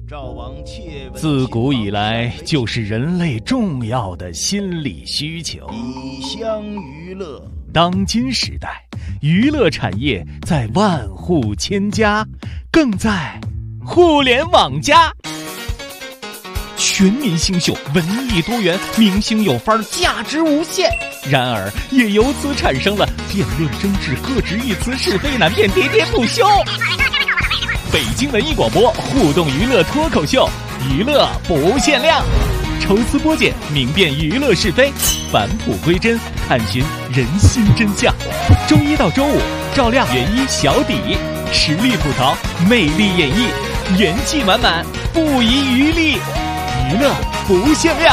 自古以来就是人类重要的心理需求。 以乡娱乐， 当今时代，娱乐产业在万户千家，更在互联网加。全民新秀，文艺多元，明星有范儿，价值无限。然而，也由此产生了辩论争执、各执一词、是非难辨、喋喋不休。北京文艺广播互动娱乐脱口秀，娱乐不限量，抽丝剥茧，明辨娱乐是非，返璞归真，探寻人心真相。周一到周五，照亮原一小底，实力吐槽，魅力演绎，元气满满，不遗余力，娱乐不限量。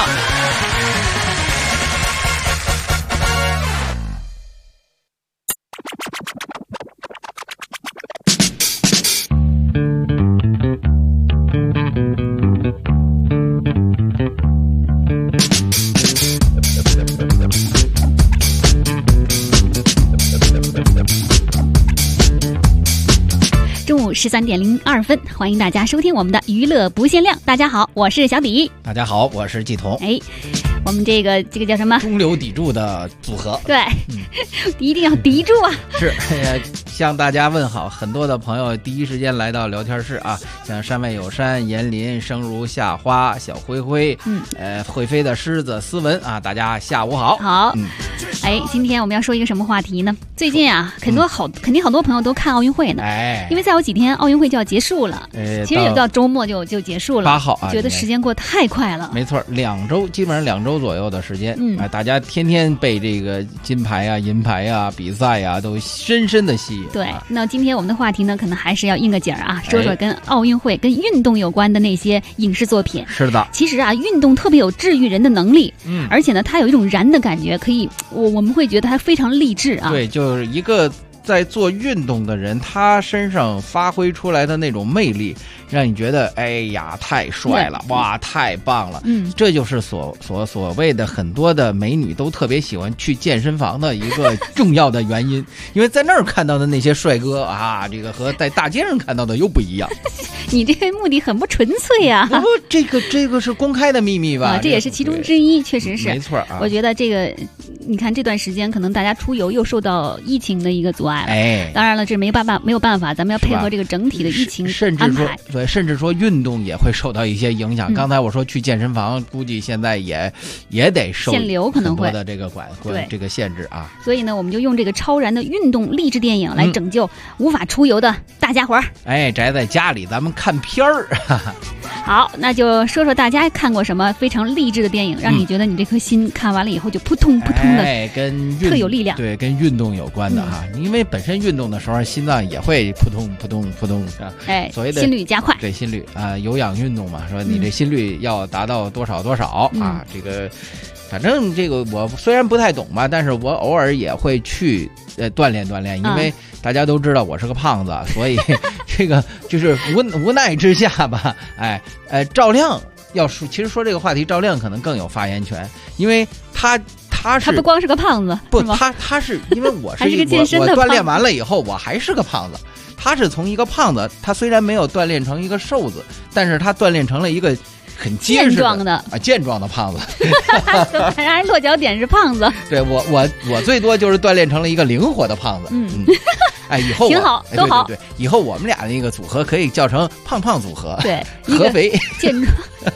13:02，欢迎大家收听我们的娱乐不限量。大家好，我是小迪。 大家好，我是季彤。 我们这个叫什么？ 中流砥柱的组合。 对，一定要砥住啊！ 是，向大家问好。很多的朋友第一时间来到聊天室啊，像山外有山、严林、生如夏花、小灰灰，会飞的狮子、斯文啊，大家下午好。 好，今天我们要说一个什么话题呢？最近啊，肯定好多朋友都看奥运会呢。因为再有几天奥运会就要结束了，其实也到周末就结束了。8号啊，觉得时间过得太快了。 没错，2周，基本上2周左右的时间。大家天天被这个金牌啊、银牌啊、比赛啊都深深的吸引。 对，那今天我们的话题呢，可能还是要应个景儿啊，说说跟奥运会、跟运动有关的那些影视作品。 是的， 其实啊，运动特别有治愈人的能力，而且呢，它有一种燃的感觉，可以，我们会觉得它非常励志啊。 对，就是一个在做运动的人，他身上发挥出来的那种魅力，让你觉得哎呀太帅了，哇太棒了。这就是所谓的很多的美女都特别喜欢去健身房的一个重要的原因，因为在那儿看到的那些帅哥啊，这个和在大街上看到的又不一样。 你这个目的很不纯粹啊！ 不，这个是公开的秘密吧？ 这也是其中之一，确实是没错啊。 我觉得这个，你看这段时间可能大家出游又受到疫情的一个阻碍了。当然了，这没有办法，咱们要配合这个整体的疫情安排。 甚至说运动也会受到一些影响。刚才我说去健身房，估计现在也得受限流，可能会的这个这个限制啊。 所以呢，我们就用这个超燃的运动励志电影来拯救无法出游的大家伙儿。 宅在家里咱们看片儿。 好，那就说说大家看过什么非常励志的电影，让你觉得你这颗心看完了以后就扑通扑通的， 跟特有力量。 对，跟运动有关的哈，因为本身运动的时候心脏也会扑通扑通扑通啊。 所谓的心率加快。 对，心率啊，有氧运动嘛，说你这心率要达到多少啊，这个。反正这个我虽然不太懂吧，但是我偶尔也会去锻炼，因为大家都知道我是个胖子，所以这个就是无奈之下吧，赵亮其实说这个话题，赵亮可能更有发言权，因为他不光是个胖子， 不，他是因为我是一个健身的我锻炼完了以后我还是个胖子，他是从一个胖子，他虽然没有锻炼成一个瘦子，但是他锻炼成了一个很结实健壮的胖子， 还落脚点是胖子。 对，我最多就是锻炼成了一个灵活的胖子。以后挺好，都好。 对，以后我们俩那个组合可以叫成胖胖组合。 对， 合肥健壮。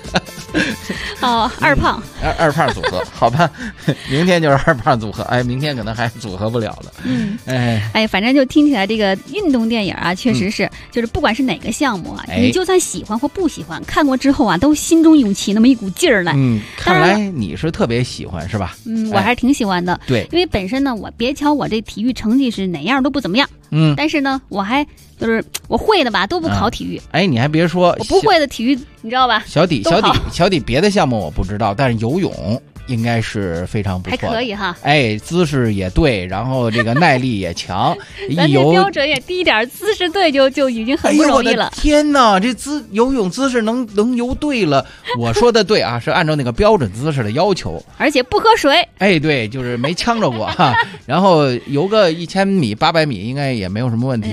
二胖二胖组合，好吧，明天就是2胖组合，明天可能还组合不了了。 反正就听起来这个运动电影啊，确实是，就是不管是哪个项目啊，你就算喜欢或不喜欢，看过之后啊，都心中涌起那么一股劲儿来。 看来你是特别喜欢是吧？ 我还是挺喜欢的。 对， 因为本身呢，别瞧我这体育成绩是哪样都不怎么样，但是呢，我还就是我会的吧，都不考体育。 你还别说， 我不会的体育你知道吧？ 小底别的项目我不知道，但是游泳应该是非常不错的， 还可以哈。 姿势也对，然后这个耐力也强， 咱这标准也低点，姿势对就已经很不容易了。 我的天哪，这游泳姿势能游对了。我说的对啊，是按照那个标准姿势的要求， 而且不喝水。 对，就是没呛着过哈。然后游个1000米、800米应该也没有什么问题吧。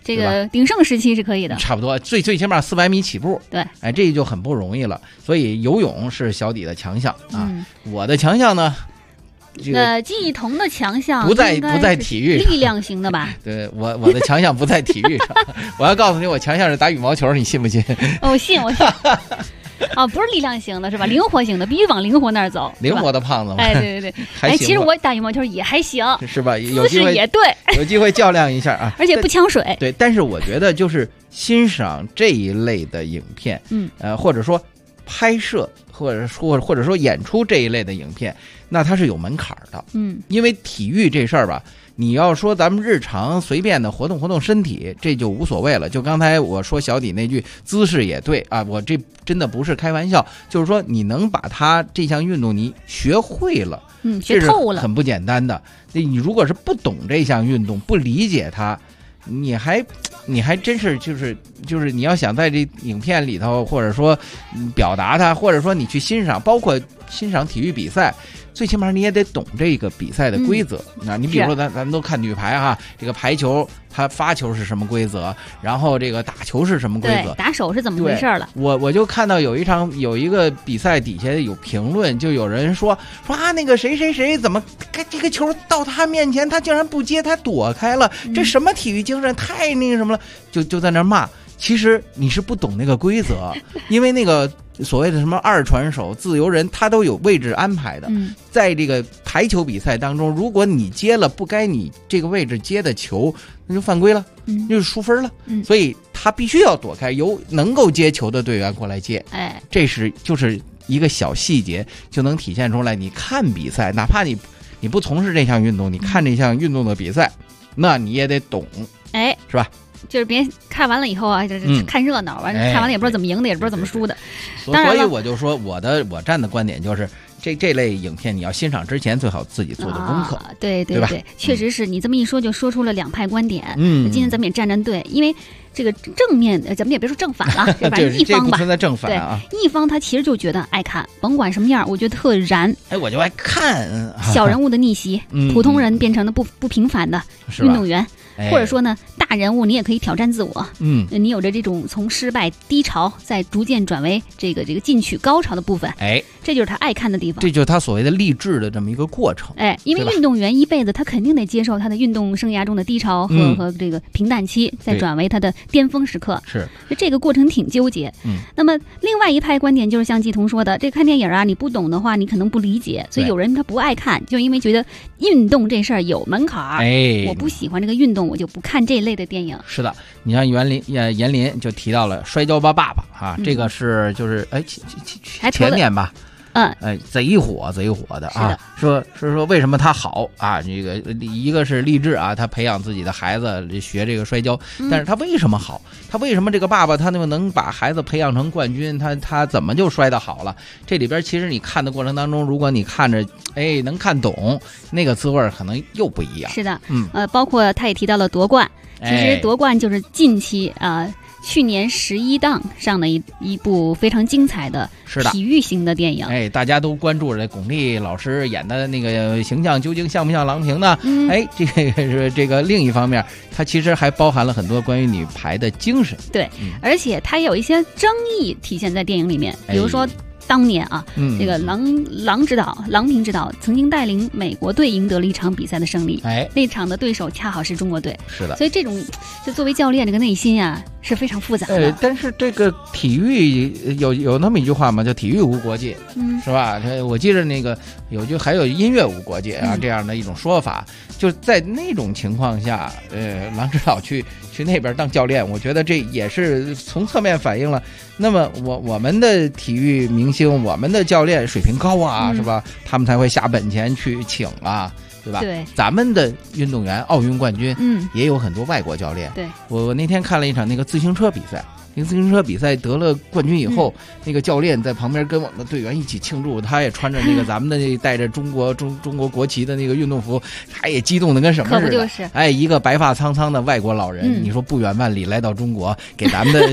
这个鼎盛时期是可以的， 差不多最起码400米起步。 对， 哎，这就很不容易了。所以游泳是小底的强项啊。我的强项呢？ 季彤的强项不在体育力量型的吧？ 对，我的强项不在体育上。我要告诉你，我强项是打羽毛球，你信不信？ 我信。哦，不是力量型的是吧？灵活型的，必须往灵活那儿走。 灵活的胖子嘛。 哎，对。哎，其实我打羽毛球也还行， 是吧？ 姿势也对， 有机会较量一下啊。 而且不呛水。 对，但是我觉得就是欣赏这一类的影片，或者说拍摄，或者说演出这一类的影片，那它是有门槛的。因为体育这事儿吧。你要说咱们日常随便的活动活动身体，这就无所谓了。就刚才我说小底那句姿势也对啊，我这真的不是开玩笑，就是说你能把它这项运动你学会了， 学透了， 很不简单的。你如果是不懂这项运动，不理解它，你还真是就是你要想在这影片里头，或者说表达它，或者说你去欣赏，包括欣赏体育比赛。最起码你也得懂这个比赛的规则。那你比如说咱们都看女排哈，这个排球它发球是什么规则，然后这个打球是什么规则， 打手是怎么回事了。 我就看到有一个比赛底下有评论，就有人说啊，那个谁怎么这个球到他面前他竟然不接，他躲开了，这什么体育精神，太那个什么了，就在那骂。其实你是不懂那个规则，因为那个所谓的什么二传手、自由人，他都有位置安排的。在这个排球比赛当中，如果你接了不该你这个位置接的球，那就犯规了，就是输分了。所以他必须要躲开，由能够接球的队员过来接。哎，这就是一个小细节，就能体现出来。你看比赛，哪怕你不从事这项运动，你看这项运动的比赛，那你也得懂， 哎， 是吧？ 就是别看完了以后啊，就是看热闹，完看完了也不知道怎么赢的，也不知道怎么输的。当然所以我就说我站的观点就是，这类影片你要欣赏之前，最好自己做的功课。 对，确实是你这么一说，就说出了两派观点。今天咱们也站队，因为这个正面，咱们也别说正反了，反正一方吧， 不存在正反啊。 一方他其实就觉得爱看，甭管什么样，我觉得特燃。 哎，我就爱看小人物的逆袭，普通人变成了不平凡的运动员。或者说呢，大人物你也可以挑战自我，你有着这种从失败低潮再逐渐转为这个进取高潮的部分，哎，这就是他爱看的地方， 这就是他所谓的励志的这么一个过程， 哎，因为运动员一辈子他肯定得接受他的运动生涯中的低潮和这个平淡期，再转为他的巅峰时刻， 是这个过程挺纠结。那么另外一派观点就是像季彤说的，这看电影啊，你不懂的话，你可能不理解，所以有人他不爱看，就因为觉得运动这事儿有门槛，哎，我不喜欢这个运动。我就不看这一类的电影。 是的，你像严林就提到了《摔跤吧，爸爸》啊，这个就是前年吧，贼火的啊，说为什么他好啊？这个一个是励志啊，他培养自己的孩子学这个摔跤，但是他为什么好？他为什么这个爸爸他能把孩子培养成冠军？他怎么就摔得好了？这里边其实你看的过程当中，如果你看着能看懂，那个滋味可能又不一样。 是的，包括他也提到了夺冠，其实夺冠就是近期去年11档上的一部非常精彩的体育型的电影。 哎，大家都关注着巩俐老师演的那个形象究竟像不像郎平呢？这个是这个另一方面，它其实还包含了很多关于女排的精神。 对，而且它也有一些争议体现在电影里面，比如说。当年啊，这个郎平指导曾经带领美国队赢得了一场比赛的胜利，那场的对手恰好是中国队。是的，所以这种就作为教练，这个内心啊是非常复杂的。 但是这个体育有那么一句话嘛，叫体育无国界，是吧？我记得那个还有音乐无国界啊，这样的一种说法。就在那种情况下，郎指导去那边当教练，我觉得这也是从侧面反映了，那么我们的体育明星，我们的教练水平高啊，是吧？他们才会下本钱去请啊，对吧？对，咱们的运动员，奥运冠军，也有很多外国教练。对，我那天看了一场那个自行车比赛。那个自行车比赛得了冠军以后，那个教练在旁边跟我们的队员一起庆祝，他也穿着那个咱们的带着中国国旗的那个运动服，他也激动的跟什么似的。可不就是？一个白发苍苍的外国老人，你说不远万里来到中国，给咱们的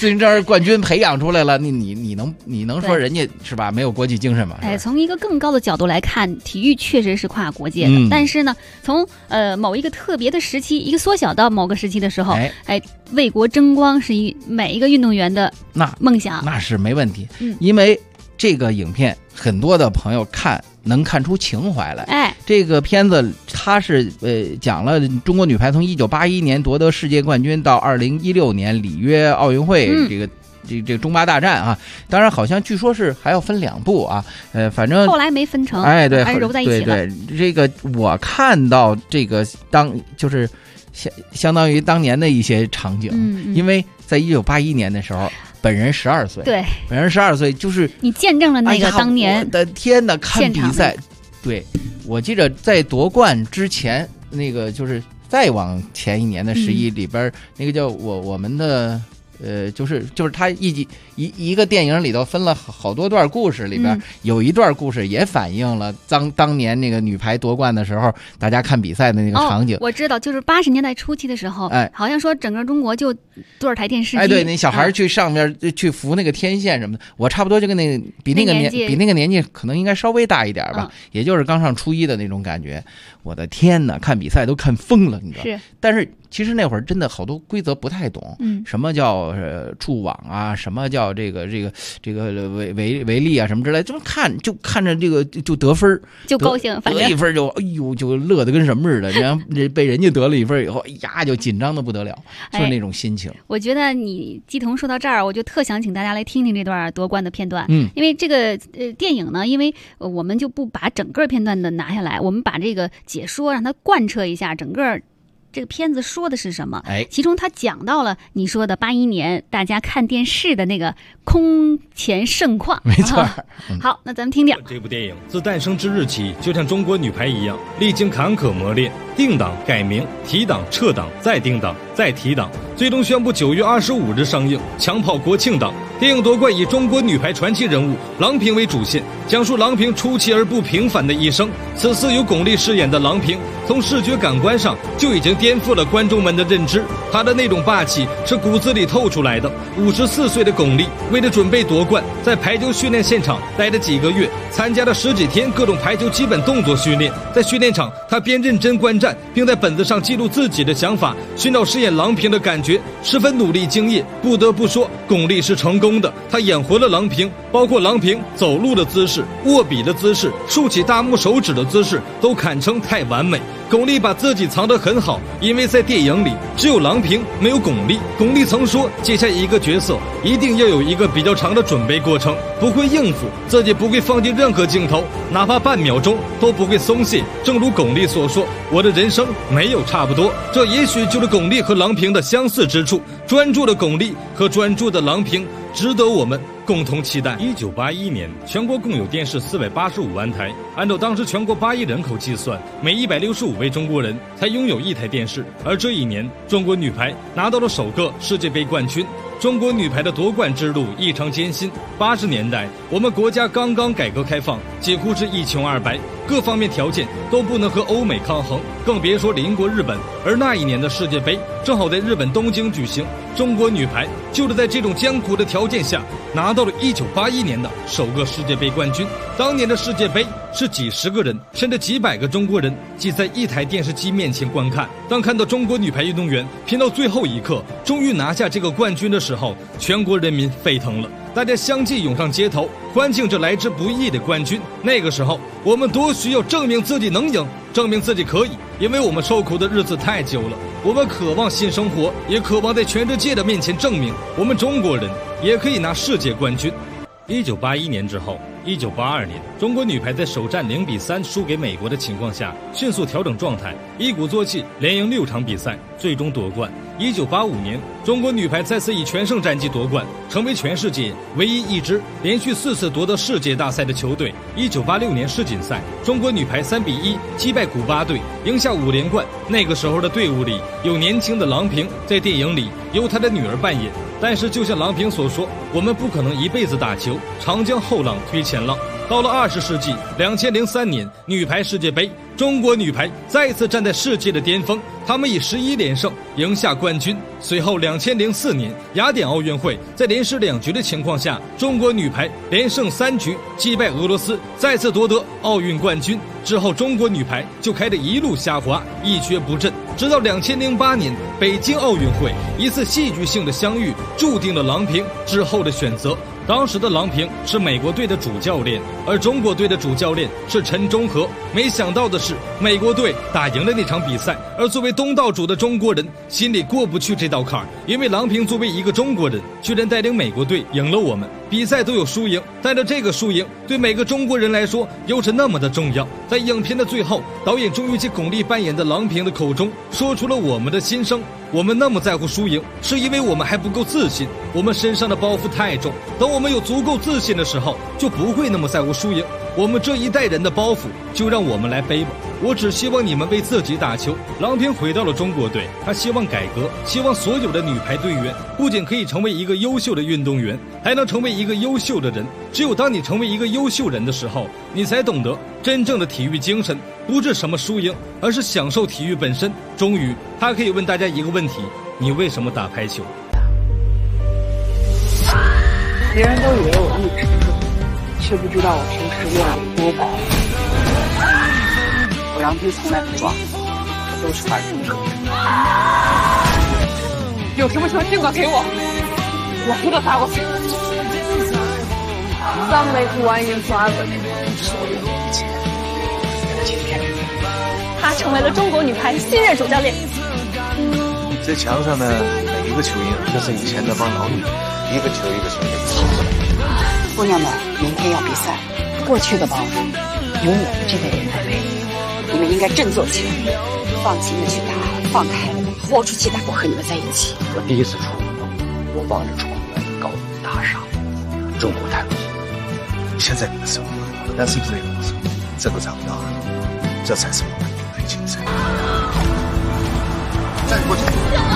自行车冠军培养出来了，你能说人家是吧没有国际精神吗？ 从一个更高的角度来看，体育确实是跨国界的，但是呢，从某一个特别的时期，一个缩小到某个时期的时候，为国争光是每一个运动员的梦想， 那是没问题。因为这个影片很多的朋友能看出情怀来。这个片子它是讲了中国女排从1981年夺得世界冠军到2016年里约奥运会这个中巴大战啊，当然好像据说是还要分2部啊，反正后来没分成， 对， 还是揉在一起了。 对，这个我看到这个就是相当于当年的一些场景，因为在1981年的时候。本人12岁， 对， 本人12岁，就是你见证了那个当年， 我的天哪，看比赛，对，我记得在夺冠之前，那个就是再往前一年的11里边，那个叫我们的。就是他一个电影里头分了好多段故事，里边有一段故事也反映了当年那个女排夺冠的时候，大家看比赛的那个场景。 我知道，就是80年代初期的时候，好像说整个中国就多少台电视机。 对，那小孩去上面去扶那个天线什么的，我差不多就跟比那个年纪可能应该稍微大一点吧，也就是刚上初一的那种感觉。我的天哪，看比赛都看疯了，你知道？是，但是其实那会儿真的好多规则不太懂，什么叫触网啊，什么叫这个违例啊，什么之类，就看着这个就得分就高兴，反正得一分就就乐得跟什么似的，然后被人家得了1分以后，就紧张的不得了，就是那种心情。 我觉得你季彤说到这儿，我就特想请大家来听听这段夺冠的片段，因为这个电影呢，因为我们就不把整个片段的拿下来，我们把这个解说让它贯彻一下整个。这个片子说的是什么？其中他讲到了你说的81年大家看电视的那个空前盛况， 没错。 好，那咱们听听。 这部电影自诞生之日起，就像中国女排一样，历经坎坷磨练，定档、改名、提档、撤档，再定档、再提档，最终宣布9月25日上映，抢跑国庆档。电影夺冠以中国女排传奇人物郎平为主线，讲述郎平出奇而不平凡的一生。此次由巩俐饰演的郎平，从视觉感官上就已经颠覆了观众们的认知，她的那种霸气是骨子里透出来的。54岁的巩俐为了准备夺冠，在排球训练现场待了几个月，参加了10几天各种排球基本动作训练。在训练场，她边认真观战，并在本子上记录自己的想法，寻找饰演郎平的感觉，十分努力敬业。不得不说，巩俐是成功的，她演活了郎平，包括郎平走路的姿势、握笔的姿势、竖起大拇手指的姿势，都堪称太完美。巩俐把自己藏得很好，因为在电影里只有郎平没有巩俐。巩俐曾说，接下一个角色一定要有一个比较长的准备过程，不会应付，自己不会放弃任何镜头，哪怕半秒钟都不会松懈。正如巩俐所说，我的人生没有差不多，这也许就是巩俐和郎平的相似之处。专注的巩俐和专注的郎平，值得我们共同期待。1981年，全国共有电视485万台，按照当时全国8亿人口计算，每165位中国人才拥有1台电视。而这一年，中国女排拿到了首个世界杯冠军。中国女排的夺冠之路异常艰辛。80年代，我们国家刚刚改革开放，几乎是一穷二白，各方面条件都不能和欧美抗衡，更别说邻国日本。而那一年的世界杯正好在日本东京举行，中国女排就是在这种艰苦的条件下拿到了1981年的首个世界杯冠军。当年的世界杯是几十个人甚至几百个中国人挤在一台电视机面前观看。当看到中国女排运动员拼到最后一刻终于拿下这个冠军的时候，全国人民沸腾了，大家相继涌上街头欢庆这来之不易的冠军。那个时候我们多需要证明自己能赢，证明自己可以，因为我们受苦的日子太久了，我们渴望新生活，也渴望在全世界的面前证明我们中国人也可以拿世界冠军。1981年之后，1982年，中国女排在首战0比3输给美国的情况下，迅速调整状态，一鼓作气连赢6场比赛，最终夺冠。1985年，中国女排再次以全胜战绩夺冠，成为全世界唯一一支连续4次夺得世界大赛的球队。1986年世锦赛，中国女排3比1击败古巴队，赢下5连冠。那个时候的队伍里有年轻的郎平，在电影里由她的女儿扮演。但是就像郎平所说，我们不可能一辈子打球，长江后浪推前浪。到了20世纪，2003年女排世界杯， 中国女排再次站在世界的巅峰，他们以11连胜赢下冠军。随后2004年雅典奥运会，在连失2局的情况下，中国女排连胜3局击败俄罗斯，再次夺得奥运冠军。之后中国女排就开始一路下滑，一蹶不振，直到2008年北京奥运会，一次戏剧性的相遇注定了郎平之后的选择。当时的郎平是美国队的主教练，而中国队的主教练是陈忠和。没想到的是，美国队打赢了那场比赛，而作为东道主的中国人心里过不去这道坎儿，因为郎平作为一个中国人，居然带领美国队赢了我们。比赛都有输赢，但是这个输赢对每个中国人来说又是那么的重要。在影片的最后，导演终于借巩俐扮演的郎平的口中说出了我们的心声。我们那么在乎输赢，是因为我们还不够自信，我们身上的包袱太重。等我们有足够自信的时候，就不会那么在乎输赢。我们这一代人的包袱就让我们来背吧。我只希望你们为自己打球。郎平回到了中国队，他希望改革，希望所有的女排队员不仅可以成为一个优秀的运动员，还能成为一个优秀的人。只有当你成为一个优秀人的时候，你才懂得真正的体育精神不是什么输赢，而是享受体育本身。终于他可以问大家一个问题，你为什么打排球？ 别人都以为我一直却不知道我平时练得多饱。我杨军从来不装，我都是玩命的。有什么球尽管给我，我不能打过去。3枚不完赢刷子，是我的一切。今天他成为了中国女排新任主教练。 这墙上呢，每一个球印都是以前那帮老女一个球一个球给操出来。 姑娘们，明天要比赛，过去的包袱由我们这代人来背。你们应该振作起来，放心的去打，放开了打，豁出去打。我和你们在一起。 我第一次出国，我望着窗外高楼大厦，中国太落后。现在你们生活，但是不是这个找不到了，这才是我们的精神。再过去。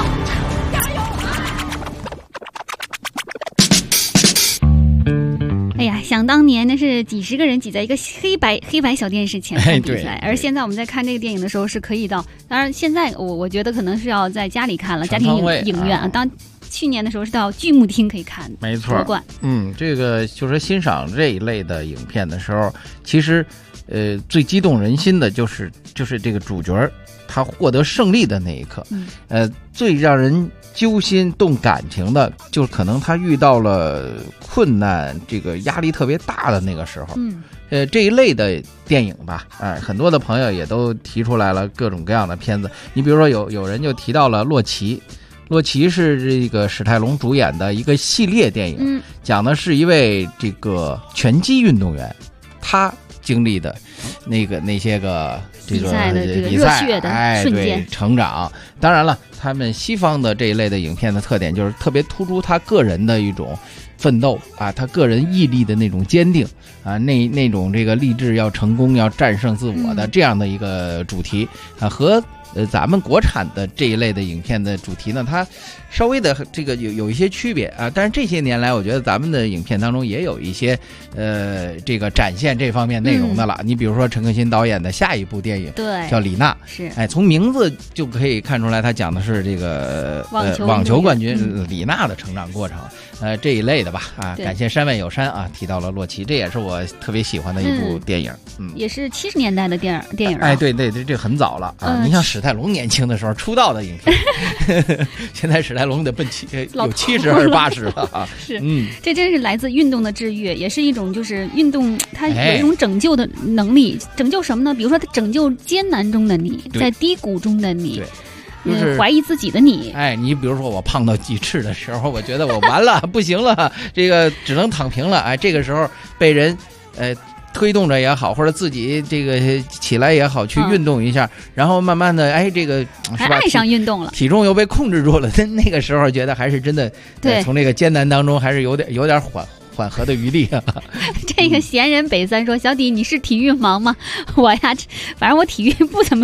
哎呀，想当年那是几十个人挤在一个黑白小电视前看比赛，而现在我们在看这个电影的时候是可以到，当然现在我觉得可能是要在家里看了，家庭影院啊。当去年的时候是到剧目厅可以看， 没错。这个就是欣赏这一类的影片的时候，其实最激动人心的就是这个主角他获得胜利的那一刻，最让人揪心动感情的，就是可能他遇到了困难，这个压力特别大的那个时候。这一类的电影吧，很多的朋友也都提出来了各种各样的片子。你比如说有人就提到了洛奇是这个史泰龙主演的一个系列电影，讲的是一位这个拳击运动员，他经历的那些个这个比赛的瞬间成长。当然了，他们西方的这一类的影片的特点就是特别突出他个人的一种奋斗啊，他个人毅力的那种坚定啊，那种这个励志要成功要战胜自我的这样的一个主题啊，和咱们国产的这一类的影片的主题呢，它稍微的这个有一些区别啊。但是这些年来，我觉得咱们的影片当中也有一些这个展现这方面内容的了。你比如说陈可辛导演的下一部电影，对，叫李娜，是从名字就可以看出来，他讲的是这个网球冠军李娜的成长过程，这一类的吧啊。感谢山外有山啊，提到了洛奇，这也是我特别喜欢的一部电影， 也是70年代的电影。 对，这很早了啊。你像史泰龙年轻的时候出道的影片，现在史泰龙得奔有70还是80了啊。 是，这真是来自运动的治愈，也是一种就是运动它有一种拯救的能力。拯救什么呢？比如说它拯救艰难中的你，在低谷中的你，怀疑自己的你。 你比如说我胖到鸡翅的时候，我觉得我完了不行了，这个只能躺平了。这个时候被人推动着也好，或者自己这个起来也好，去运动一下，然后慢慢的，这个是吧？ 爱上运动了， 体重又被控制住了。那个时候觉得还是真的，从这个艰难当中还是有点缓和的余地啊。 这个闲人北三说：“小弟，你是体育盲吗？我呀，反正我体育不怎么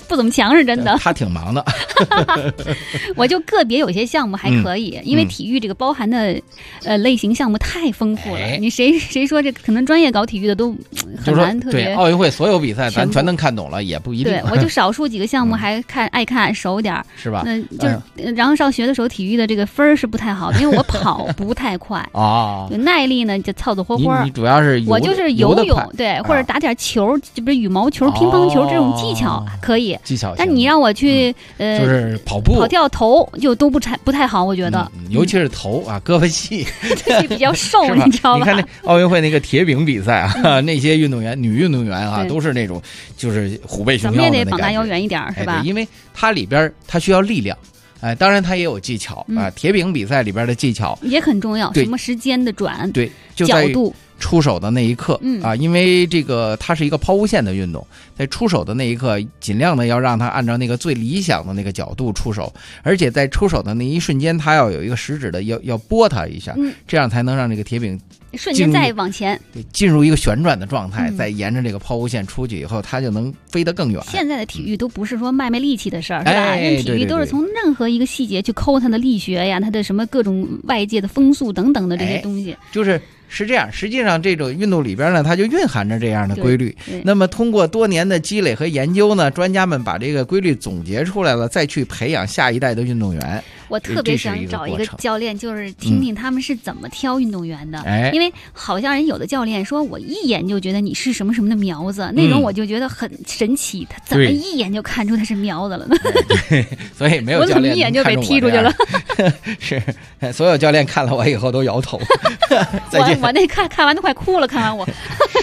不怎么强，是真的。 他挺忙的。 我就个别有些项目还可以，因为体育这个包含的类型项目太丰富了。你谁说这可能专业搞体育的都很难特别。 对，奥运会所有比赛咱全能看懂了也不一定。 对，我就少数几个项目还爱看熟点儿， 是吧？ 那就是然后上学的时候体育的这个分儿是不太好的，因为我跑不太快啊，耐力呢就凑凑合合。 你主要是我就是游泳对，或者打点球，就比如羽毛球、乒乓球这种技巧可以。 技巧。 但你让我去就是跑步、 跑跳、投就都不太好，我觉得。 尤其是头啊，胳膊细， 比较瘦，你知道吧？ 你看那奥运会那个铁饼比赛啊，那些运动员，女运动员啊，都是那种就是虎背熊腰的那感觉。 咱们也得膀大腰圆一点，是吧？ 因为它里边它需要力量。当然它也有技巧啊。铁饼比赛里边的技巧也很重要，什么时间的转， 对， 角度。 出手的那一刻因为这个它是一个抛物线的运动，在出手的那一刻尽量的要让它按照那个最理想的那个角度出手，而且在出手的那一瞬间它要有一个食指的要拨它一下，这样才能让这个铁饼瞬间再往前进入一个旋转的状态，再沿着这个抛物线出去以后它就能飞得更远。 现在的体育都不是说卖力气的事儿，是吧？体育都是从任何一个细节去抠它的力学呀，它的什么各种外界的风速等等的这些东西， 是这样，实际上这种运动里边呢，它就蕴含着这样的规律。那么通过多年的积累和研究呢，专家们把这个规律总结出来了，再去培养下一代的运动员。 我特别想找一个教练，就是听听他们是怎么挑运动员的。因为好像人有的教练说，我一眼就觉得你是什么什么的苗子，那种我就觉得很神奇，他怎么一眼就看出他是苗子了呢？ 对，所以没有教练我怎么一眼就被踢出去了？ 是，所有教练看了我以后都摇头。 我那看完都快哭了，看完我。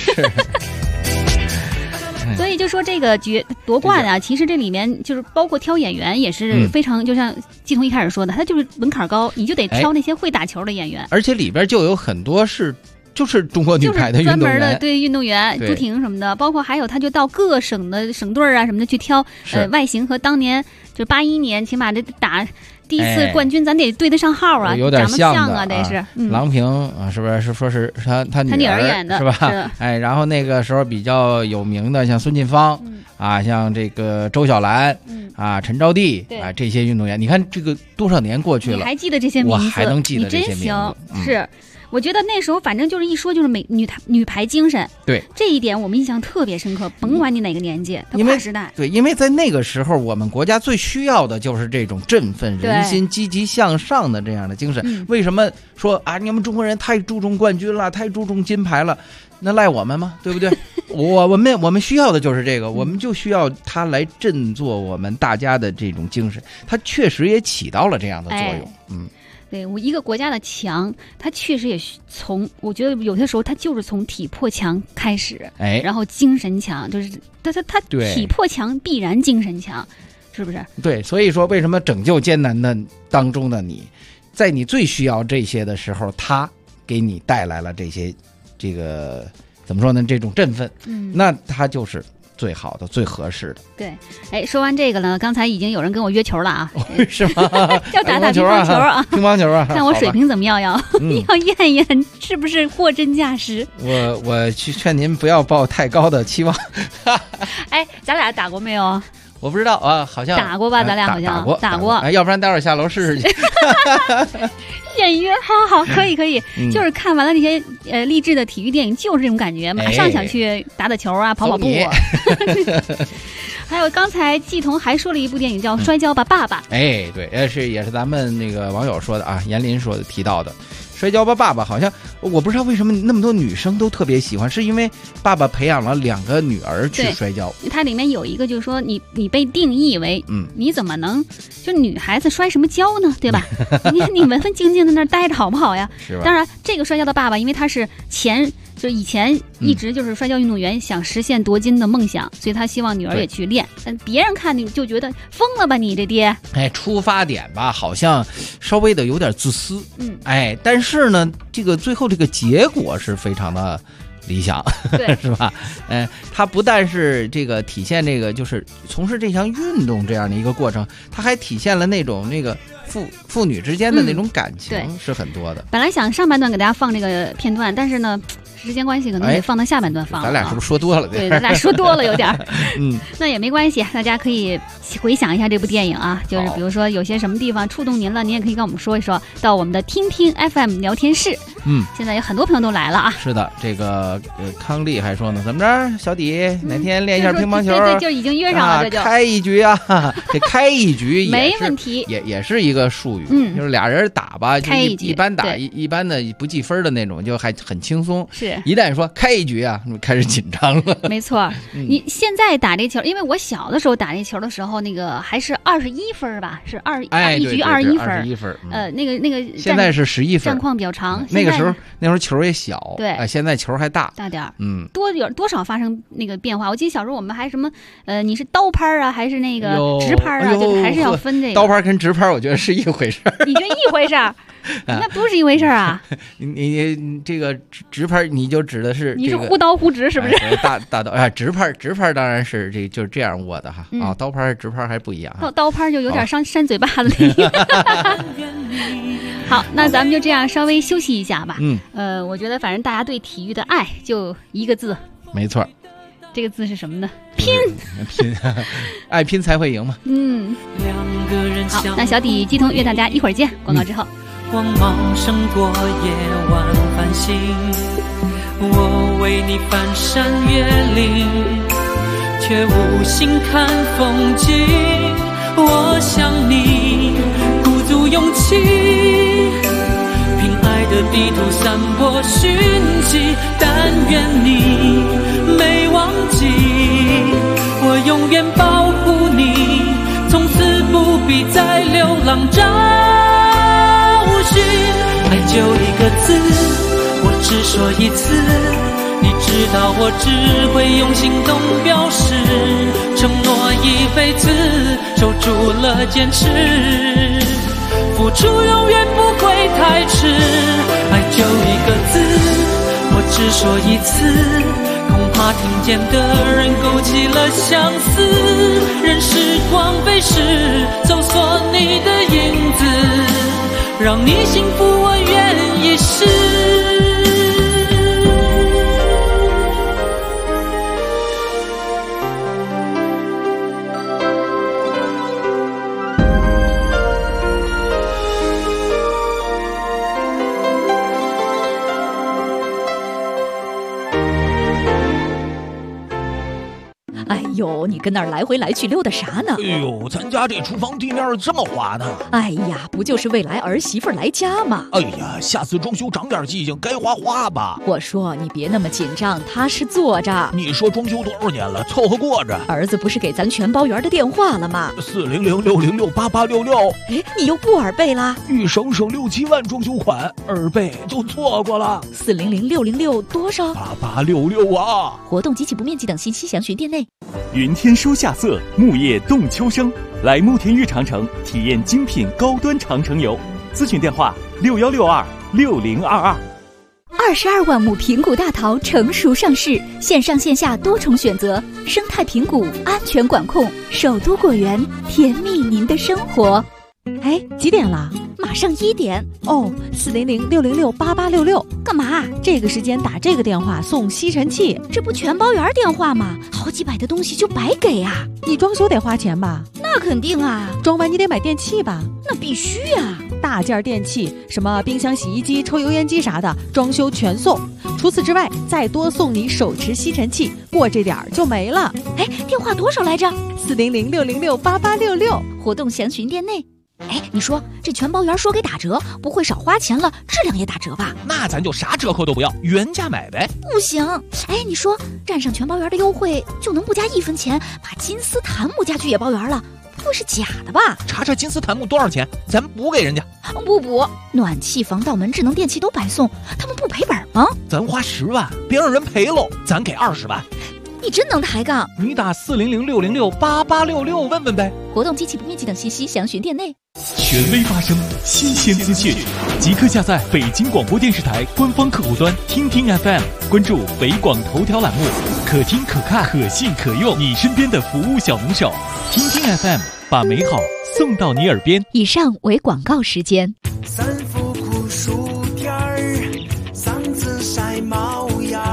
所以就说这个夺冠啊，其实这里面就是包括挑演员也是非常，就像季彤一开始说的，他就是门槛高，你就得挑那些会打球的演员， 而且里边就有很多就是中国女排的运动员， 专门的运动员，朱婷什么的，包括还有他就到各省的省队啊什么的去挑，外形和当年就81年起码得打第一次冠军，咱得对得上号啊， 有点像啊，得是。 郎平啊，是不是说是他女儿演的是吧？然后那个时候比较有名的像孙晋芳啊，像这个周晓兰啊、陈招娣啊这些运动员，你看这个多少年过去了， 你还记得这些名字？ 我还能记得这些名字， 你真行，是。我觉得那时候反正就是一说就是女排精神， 对这一点我们印象特别深刻。甭管你哪个年纪，它跨时代。 对，因为在那个时候，我们国家最需要的就是这种振奋人心、积极向上的这样的精神。为什么说啊，你们中国人太注重冠军了，太注重金牌了？那赖我们吗？对不对？我们需要的就是这个，我们就需要它来振作我们大家的这种精神。它确实也起到了这样的作用。 对，我一个国家的强，它确实也我觉得有些时候它就是从体魄强开始，然后精神强，就是它体魄强必然精神强，是不是？ 对，所以说为什么拯救艰难的当中的你，在你最需要这些的时候，它给你带来了这个怎么说呢？这种振奋，那它就是最好的、最合适的。 对，说完这个呢，刚才已经有人跟我约球了啊， 是吗？ 要打乒乓球啊， 乒乓球啊， 看我水平怎么样要验一验是不是货真价实。 我去劝您不要抱太高的期望。 咱俩打过没有？ 我不知道啊，好像打过吧，咱俩好像打过。 要不然待会儿下楼试试去。 现约，好，可以，就是看完了那些励志的体育电影，就是这种感觉，马上想去打球啊，跑步啊。还有刚才季彤还说了一部电影叫《摔跤吧，爸爸》。 对，也是咱们那个网友说的啊，严林提到的。摔跤吧爸爸好像我不知道为什么那么多女生都特别喜欢，是因为爸爸培养了2个女儿去摔跤。 它里面有一个就是说你被定义为你怎么能就女孩子摔什么跤呢，对吧？你文文静静在那儿待着好不好呀？ 是吧？ 当然这个摔跤的爸爸因为他是以前一直就是摔跤运动员，想实现夺金的梦想，所以他希望女儿也去练。但别人看你就觉得疯了吧你这爹。 出发点吧好像稍微的有点自私。但是呢这个最后这个结果是非常的理想， 对， 是吧？它不但是这个体现这个就是从事这项运动这样的一个过程，它还体现了那种那个父女之间的那种感情，是很多的。 本来想上半段给大家放这个片段，但是呢时间关系可能得放到下半段放了。 咱俩是不是说多了？ 对，咱俩说多了有点。那也没关系，大家可以回想一下这部电影啊，就是比如说有些什么地方触动您了，您也可以跟我们说一说，到我们的听听 FM 聊天室。现在有很多朋友都来了啊。 是的，这个康丽还说呢，怎么着，小迪哪天练一下乒乓球？ 对，就已经约上了，这就开一局啊，这开一局没问题， 也是一个术语，就是俩人打吧， 开一局， 一般打一般的不计分的那种，就还很轻松。 是， 一旦说开一局啊，开始紧张了。 没错，你现在打这球，因为我小的时候打这球的时候，那个还是21分吧，是一局21分 ，21分。 那个现在是11分， 战况比较长。 那时候球也小， 对， 现在球还大点儿，有多少发生那个变化？我记得小时候我们还什么你是刀拍啊，还是那个直拍啊？就还是要分这个。 刀拍跟直拍，我觉得是一回事儿。 你觉得一回事儿？那不是一回事儿啊！ 你这个直拍，你就指的是你是忽刀忽直是不是？ 大刀啊，直拍当然是就是这样握的哈啊，刀拍直拍还不一样。 刀拍就有点扇嘴巴子的。好，那咱们就这样稍微休息一下吧。我觉得反正大家对体育的爱就一个字， 没错。 这个字是什么呢？拼， 爱拼才会赢嘛。 好，那小底鸡同约大家一会儿见，广告之后。 光芒胜过夜晚繁星，我为你翻山越岭，却无心看风景。我想你鼓足勇气，凭爱的地图散播讯息，但愿你没忘记，我永远保护你，从此不必再流浪找寻。爱就一个字，我只说一次，你知道我只会用行动表示，承诺一辈子，守住了坚持，付出永远不会太迟。爱就一个字，我只说一次，恐怕听见的人勾起了相思，任时光飞逝，搜索你的影子，让你幸福我愿意试。 哎呦，你跟那儿来回来去溜达啥呢？ 哎呦，咱家这厨房地面这么滑呢。 哎呀，不就是未来儿媳妇来家吗？ 哎呀，下次装修长点记性，该画画吧。 我说你别那么紧张，踏实坐着。 你说装修多少年了，凑合过着。 儿子不是给咱全包圆的电话了吗 ？400-606-8866。 哎，你又不耳背啦？ 欲省省6-7万装修款，耳背就错过了。 400-606多少 ？8866啊！ 活动及其不面积等信息详询店内。 云天收夏色，木叶动秋声。来慕田峪长城体验精品高端长城游，咨询电话6162-6022。 22万亩平谷大桃成熟上市，线上线下多重选择，生态平谷，安全管控，首都果园，甜蜜您的生活。 哎，几点了？ 马上1点。 哦，400-606-8866。 干嘛？ 这个时间打这个电话送吸尘器， 这不全包圆电话吗？好几百的东西就白给啊！ 你装修得花钱吧？ 那肯定啊！ 装完你得买电器吧？ 那必须啊！ 大件电器，什么冰箱、洗衣机、抽油烟机啥的，装修全送。除此之外，再多送你手持吸尘器，过这点儿就没了。 哎，电话多少来着 ？400-606-8866。 活动详询店内。哎，你说这全包圆说给打折，不会少花钱了，质量也打折吧？ 那咱就啥折扣都不要，原价买呗。 不行，哎，你说占上全包圆的优惠，就能不加1分钱把金丝檀木家具也包圆了？不会是假的吧？ 查查金丝檀木多少钱，咱补给人家。 不补，暖气、防盗门、智能电器都白送，他们不赔本吗？ 咱花10万，别让人赔喽，咱给20万。 你真能抬杠！ 你打400-606-8866问问呗。 活动及其不面积等信息详询店内。 权威发声，新鲜资讯，即刻下载北京广播电视台官方客户端听听 FM， 关注北广头条栏目，可听可看可信可用，你身边的服务小能手。听听 FM， 把美好送到你耳边。 以上为广告时间。 3伏酷暑天儿，嗓子晒冒烟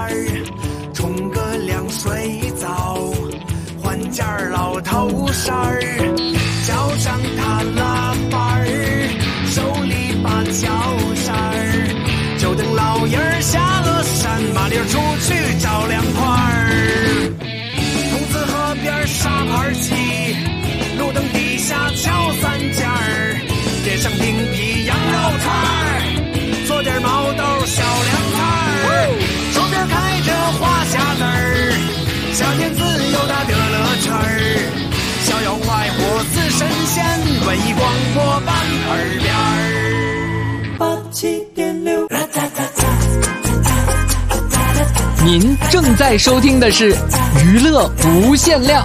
溜出去找凉快儿。筒子河边沙盘戏，路灯底下敲三件儿，点上冰皮羊肉串儿，做点毛豆小凉菜儿，手边开着花匣子儿，夏天自由的乐乐圈儿，逍遥快活似神仙，文艺广播伴耳边儿。87.6， 您正在收听的是娱乐无限量。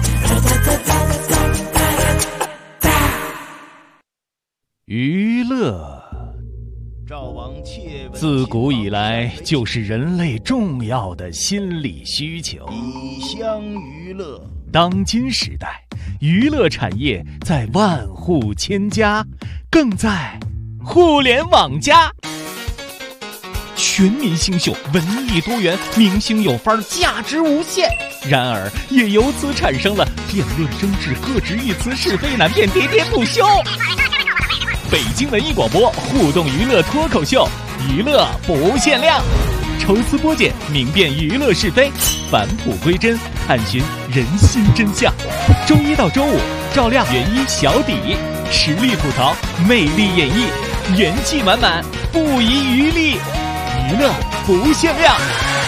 娱乐自古以来就是人类重要的心理需求。 一厢娱乐， 当今时代，娱乐产业在万户千家，更在互联网加。全民新秀，文艺多元，明星有范儿，价值无限。然而，也由此产生了辩论争执、各执一词、是非难辨、喋喋不休。北京文艺广播互动娱乐脱口秀，娱乐不限量，抽丝剥茧，明辨娱乐是非，返璞归真，探寻人心真相。周一到周五，照亮元一小底，实力吐槽，魅力演绎，元气满满，不遗余力，娱乐不限量。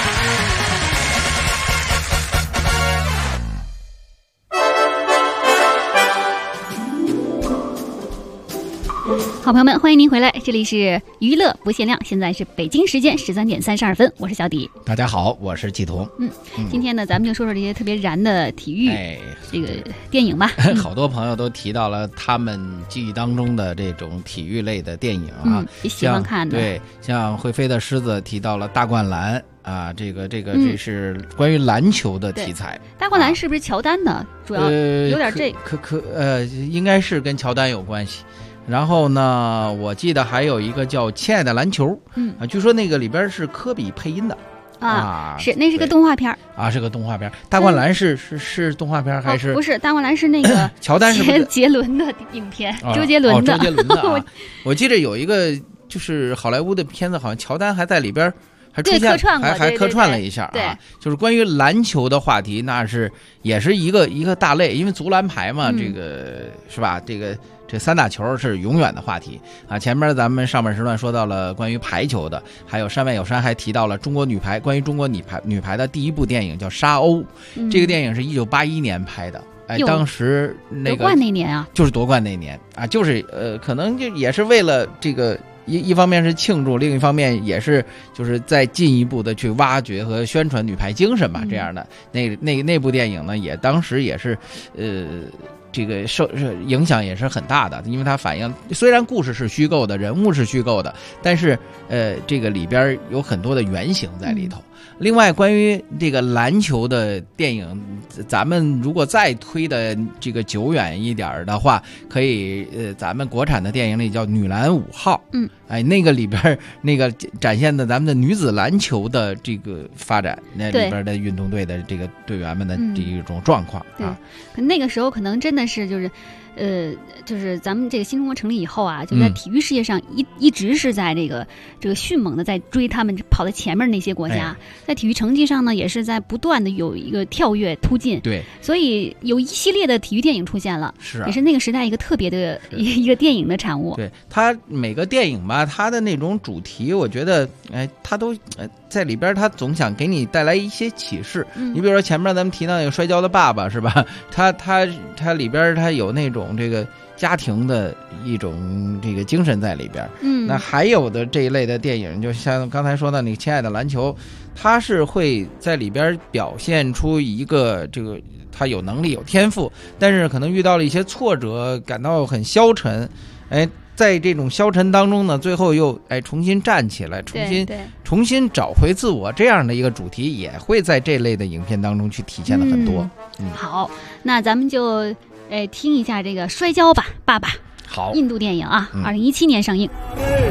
好朋友们，欢迎您回来，这里是娱乐不限量，现在是北京时间13:32，我是小迪。 大家好，我是季彤。 今天呢，咱们就说说这些特别燃的体育这个电影吧。 好多朋友都提到了他们记忆当中的这种体育类的电影啊， 也喜欢看的。 对，像会飞的狮子提到了大灌篮啊，这这是关于篮球的题材。 大灌篮是不是乔丹的？主要有点这应该是跟乔丹有关系。然后呢，我记得还有一个叫《亲爱的篮球》，据说那个里边是科比配音的是那是个动画片啊，是个动画片。大灌篮是动画片还是？ 不是，大灌篮是那个乔丹是杰伦的影片，周杰伦的。 周杰伦的我记得有一个就是好莱坞的片子，好像乔丹还在里边。还出现还客串了一下啊，就是关于篮球的话题，那也是一个大类，因为足篮排嘛，这个是吧？这三打球是永远的话题啊。前面咱们上半时段说到了关于排球的，还有山外有山还提到了中国女排，关于中国女排的第一部电影叫《沙鸥》，这个电影是1981年拍的。当时那个夺冠那年啊， 就是夺冠那年啊，就是可能就也是为了这个。一方面是庆祝，另一方面也是就是再进一步的去挖掘和宣传女排精神吧，这样的那部电影呢，也当时也是这个影响也是很大的，因为它反映虽然故事是虚构的，人物是虚构的，但是这个里边有很多的原型在里头。另外，关于这个篮球的电影，咱们如果再推的这个久远一点的话，可以咱们国产的电影里叫《女篮5号》，那个里边那个展现的咱们的女子篮球的这个发展，那里边的运动队的这个队员们的这一种状况啊， 可那个时候可能真的是就是咱们这个新中国成立以后啊，就在体育事业上一直是在这个迅猛的在追他们跑在前面那些国家，在体育成绩上呢，也是在不断的有一个跳跃突进。 对， 所以有一系列的体育电影出现了，也是那个时代一个特别的一个电影的产物。 对，它每个电影吧，它的那种主题，我觉得，它都在里边，它总想给你带来一些启示。你比如说前面咱们提到那个《摔跤的爸爸》是吧？它里边它有那种这个家庭的一种这个精神在里边。那还有的这一类的电影，就像刚才说的那个《亲爱的篮球》，它是会在里边表现出一个这个他有能力有天赋，但是可能遇到了一些挫折，感到很消沉，在这种消沉当中呢，最后又重新站起来，重新找回自我，这样的一个主题也会在这类的影片当中去体现了很多。 好，那咱们就听一下这个《摔跤吧，爸爸》。 好， 印度电影啊，2017年上映。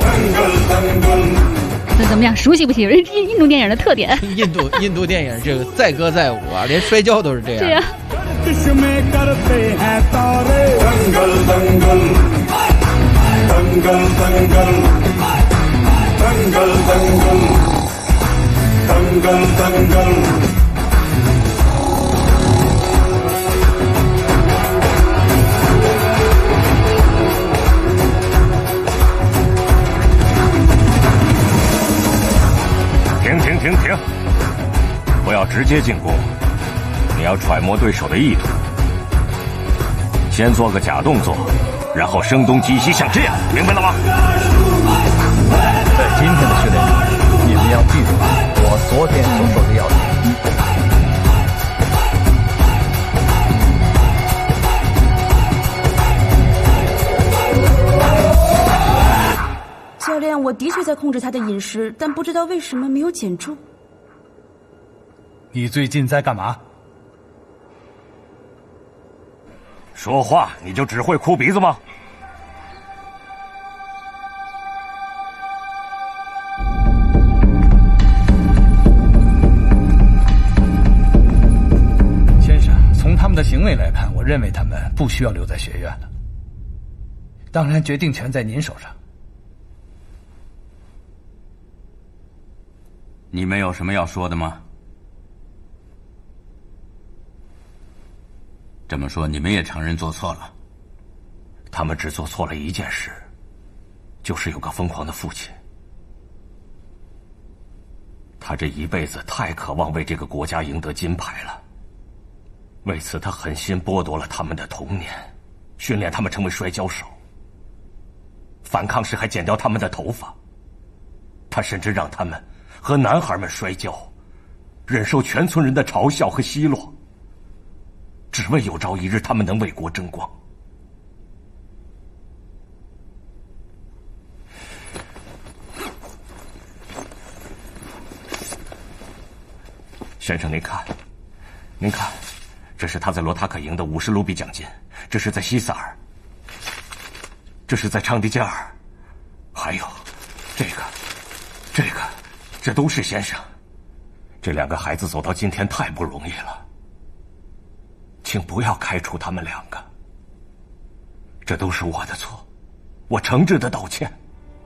那怎么样？熟悉不熟悉？印度电影的特点？ 印度电影这个载歌载舞啊，连摔跤都是这样。 对呀。 停！不要直接进攻，你要揣摩对手的意图，先做个假动作，然后声东击西，像这样，明白了吗？ 在今天的训练里，你们要记住我昨天所说的要点。 教练，我的确在控制他的饮食，但不知道为什么没有减重。 你最近在干嘛？ 说话你就只会哭鼻子吗？ 先生，从他们的行为来看，我认为他们不需要留在学院了。当然，决定权在您手上。 你们有什么要说的吗？这么说，你们也承认做错了？ 他们只做错了一件事，就是有个疯狂的父亲。他这一辈子太渴望为这个国家赢得金牌了，为此他狠心剥夺了他们的童年，训练他们成为摔跤手，反抗时还剪掉他们的头发。他甚至让他们和男孩们摔跤，忍受全村人的嘲笑和奚落，只为有朝一日他们能为国争光。先生，您看，这是他在罗塔克赢的50卢比奖金，这是在西萨尔，这是在昌迪加尔，还有这个，这都是先生。这2个孩子走到今天太不容易了，请不要开除他们2个，这都是我的错，我诚挚的道歉。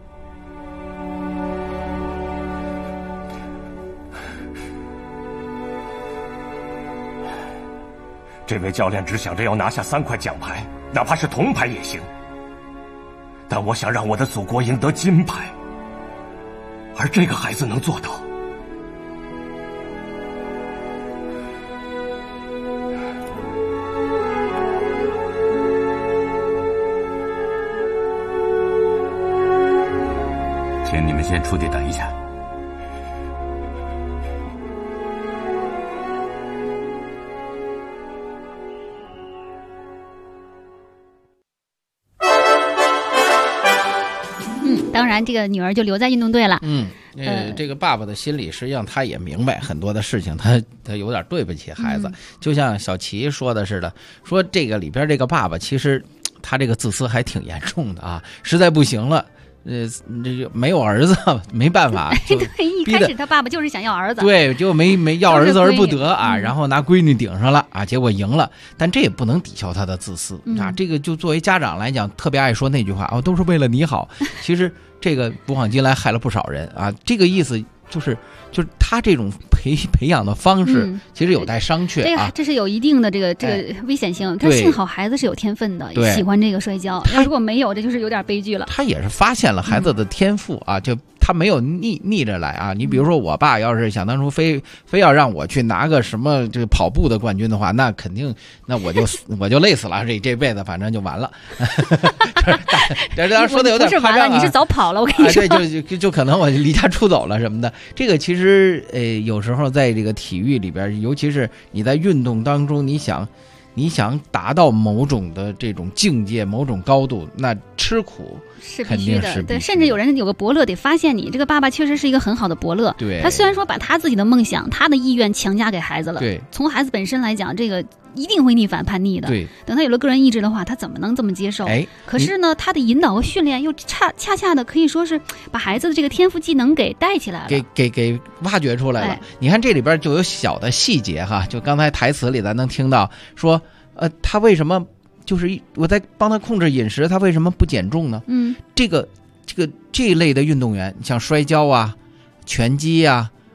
这位教练只想着要拿下3块奖牌，哪怕是铜牌也行，但我想让我的祖国赢得金牌，而这个孩子能做到。 请你们先出去等一下。 当然这个女儿就留在运动队了。 这个爸爸的心里实际上他也明白很多的事情，他有点对不起孩子，就像小齐说的似的，说这个里边这个爸爸其实他这个自私还挺严重的啊，实在不行了。这就没有儿子，没办法。 对，一开始他爸爸就是想要儿子， 对，就没要儿子而不得啊，然后拿闺女顶上了啊，结果赢了。但这也不能抵消他的自私啊。这个就作为家长来讲，特别爱说那句话都是为了你好。其实这个古往今来害了不少人啊。这个意思就是他这种培养的方式，其实有待商榷啊。 这是有一定的这个危险性。但幸好孩子是有天分的，也喜欢这个摔跤。如果没有，这就是有点悲剧了。 他也是发现了孩子的天赋啊，就他没有逆着来啊。你比如说，我爸要是想当初非要让我去拿个什么这个跑步的冠军的话，那肯定那我就累死了，这辈子反正就完了。这当然说的有点夸张啊， 你是早跑了，我跟你说。 对，就可能我离家出走了什么的。这个其实有时候在这个体育里边，尤其是你在运动当中，你想达到某种的这种境界、某种高度，那吃苦是必须的。对，甚至有个伯乐得发现你这个爸爸确实是一个很好的伯乐。 对， 他虽然说把他自己的梦想、他的意愿强加给孩子了， 对， 从孩子本身来讲，这个一定会逆反叛逆的。 对， 等他有了个人意志的话，他怎么能这么接受？可是呢，他的引导和训练又恰恰的可以说是把孩子的这个天赋技能给带起来了， 给挖掘出来了。你看这里边就有小的细节哈，就刚才台词里咱能听到说，他为什么就是我在帮他控制饮食，他为什么不减重呢？这一类的运动员，像摔跤啊、拳击啊，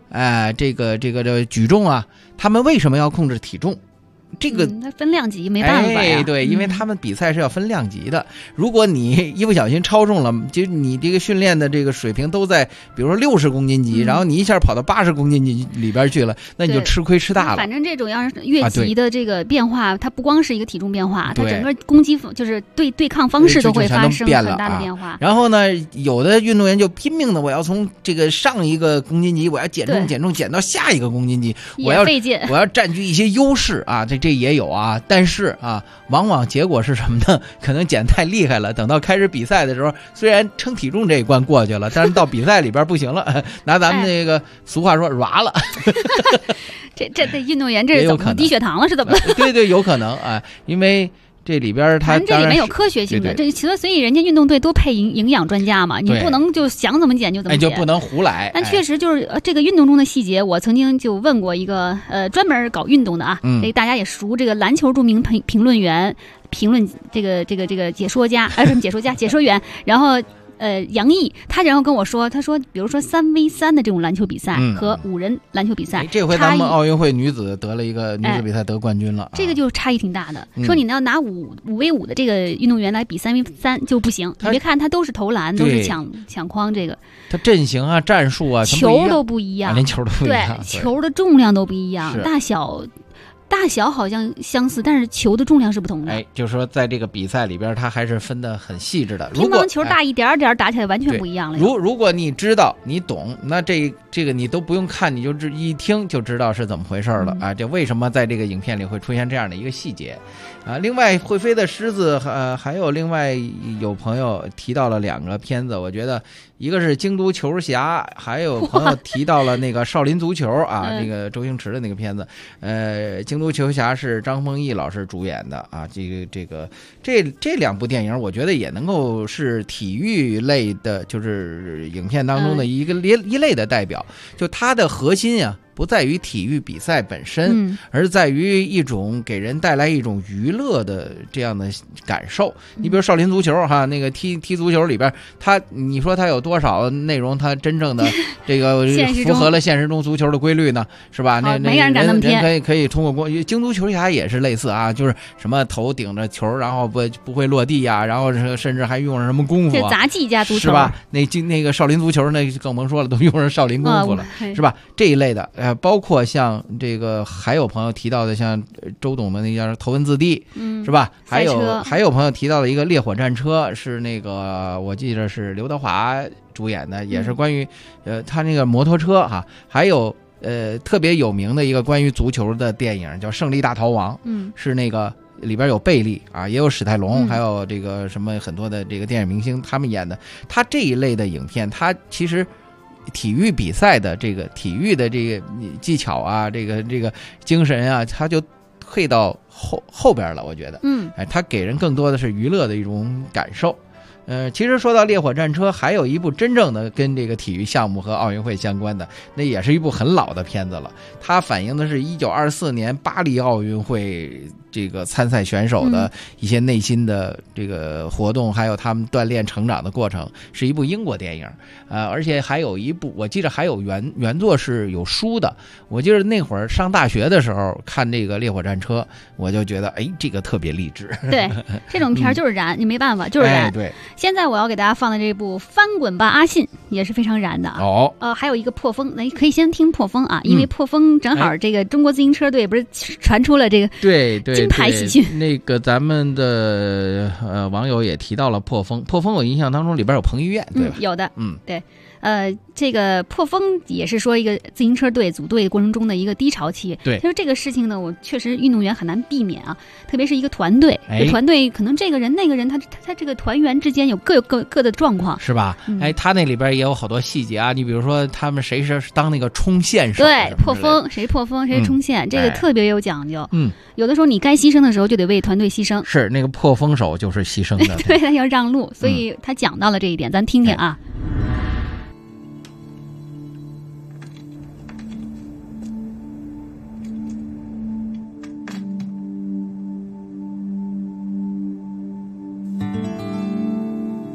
这个举重啊，他们为什么要控制体重？这个它分量级没办法呀， 对，因为他们比赛是要分量级的。如果你一不小心超重了，就你这个训练的这个水平都在，比如说60公斤级，然后你一下跑到80公斤级里边去了，那你就吃亏吃大了。 反正这种要是越级的这个变化，它不光是一个体重变化，它整个攻击就是对抗方式都会发生很大的变化。 然后呢，有的运动员就拼命的，我要从这个上一个公斤级，我要减重减到下一个公斤级，我要占据一些优势啊，这也有啊，但是啊，往往结果是什么呢？可能减太厉害了，等到开始比赛的时候，虽然称体重这一关过去了，但是到比赛里边不行了，拿咱们那个俗话说软了。 这运动员这是怎么低血糖了？是怎么？ 对，有可能啊，因为这里边它这里面有科学性的，这所以人家运动队多配营养专家嘛，你不能就想怎么减就怎么减， 就不能胡来。 但确实就是这个运动中的细节，我曾经就问过一个专门搞运动的啊，大家也熟这个篮球著名评论员，评论这个解说家，什么解说家解说员，然后。杨毅他然后跟我说，他说比如说3v3的这种篮球比赛和5人篮球比赛， 这回咱们奥运会女子得了一个女子比赛得冠军了， 这个就差异挺大的。说你要拿5v5的这个运动员来比3v3就不行，你别看他都是投篮，都是抢筐，这个他阵型啊、战术啊、 球都不一样， 连球都不一样， 对，球的重量都不一样，大小好像相似，但是球的重量是不同的。 就是说在这个比赛里边，它还是分得很细致的。 乒乓球大一点点打起来完全不一样了。 如果你知道你懂，那这个你都不用看，你就一听就知道是怎么回事了啊！这为什么在这个影片里会出现这样的一个细节啊？另外，会飞的狮子，还有另外有朋友提到了2个片子，我觉得一个是京都球侠，还有朋友提到了那个少林足球啊，那个周星驰的那个片子，京都球侠是张丰毅老师主演的啊，这2部电影，我觉得也能够是体育类的，就是影片当中的一类的代表，就它的核心啊。不在于体育比赛本身，而在于一种给人带来一种娱乐的这样的感受。你比如少林足球哈，那个踢足球里边，你说它有多少内容，它真正的这个符合了现实中足球的规律呢？是吧？那人可以通过京都球侠也是类似啊，就是什么头顶着球，然后不会落地呀，然后甚至还用上什么功夫， 这杂技加足球是吧？那个少林足球那更甭说了，都用上少林功夫了，是吧？这一类的。包括像这个，还有朋友提到的，像周董的那叫《头文字 D》，是吧？还有朋友提到的一个《烈火战车》，是那个我记得是刘德华主演的，也是关于他那个摩托车哈。还有特别有名的一个关于足球的电影叫《胜利大逃亡》，是那个里边有贝利啊，也有史泰龙，还有这个什么很多的这个电影明星他们演的。他这一类的影片，他其实。体育比赛的这个体育的这个技巧啊，这个精神啊，它就退到后边了。我觉得，它给人更多的是娱乐的一种感受。其实说到烈火战车，还有一部真正的跟这个体育项目和奥运会相关的，那也是一部很老的片子了。它反映的是1924年巴黎奥运会这个参赛选手的一些内心的这个活动，还有他们锻炼成长的过程，是一部英国电影。而且还有一部，我记得还有原作是有书的。我记得那会儿上大学的时候看这个烈火战车，我就觉得这个特别励志。 对，这种片就是燃，你没办法，就是燃。 对。 现在我要给大家放的这部《翻滚吧，阿信》也是非常燃的啊。还有一个破风，那可以先听破风啊，因为破风正好这个中国自行车队不是传出了这个金牌喜讯。 那个咱们的网友也提到了破风，我印象当中里边有彭于晏，对吧？ 有的，对。这个破风也是说一个自行车队组队过程中的一个低潮期。 对， 其实这个事情呢，我确实运动员很难避免啊，特别是一个团队，团队可能这个人那个人他这个团员之间有各的状况， 是吧？他那里边也有好多细节啊，你比如说他们谁是当那个冲线手， 对，破风谁冲线，这个特别有讲究。有的时候你该牺牲的时候就得为团队牺牲， 是那个破风手就是牺牲的， 对，他要让路，所以他讲到了这一点，咱听听啊。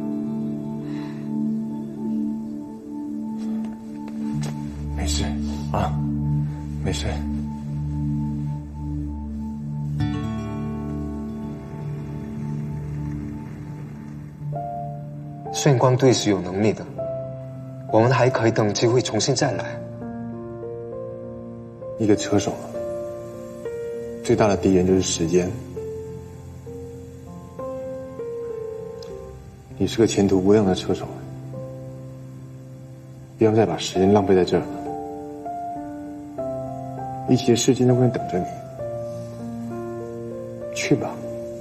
没事， 没事。炫光队是有能力的，我们还可以等机会重新再来。一个车手最大的敌人就是时间。你是个前途无量的车手，不要再把时间浪费在这儿了。一切事情都会等着你，去吧。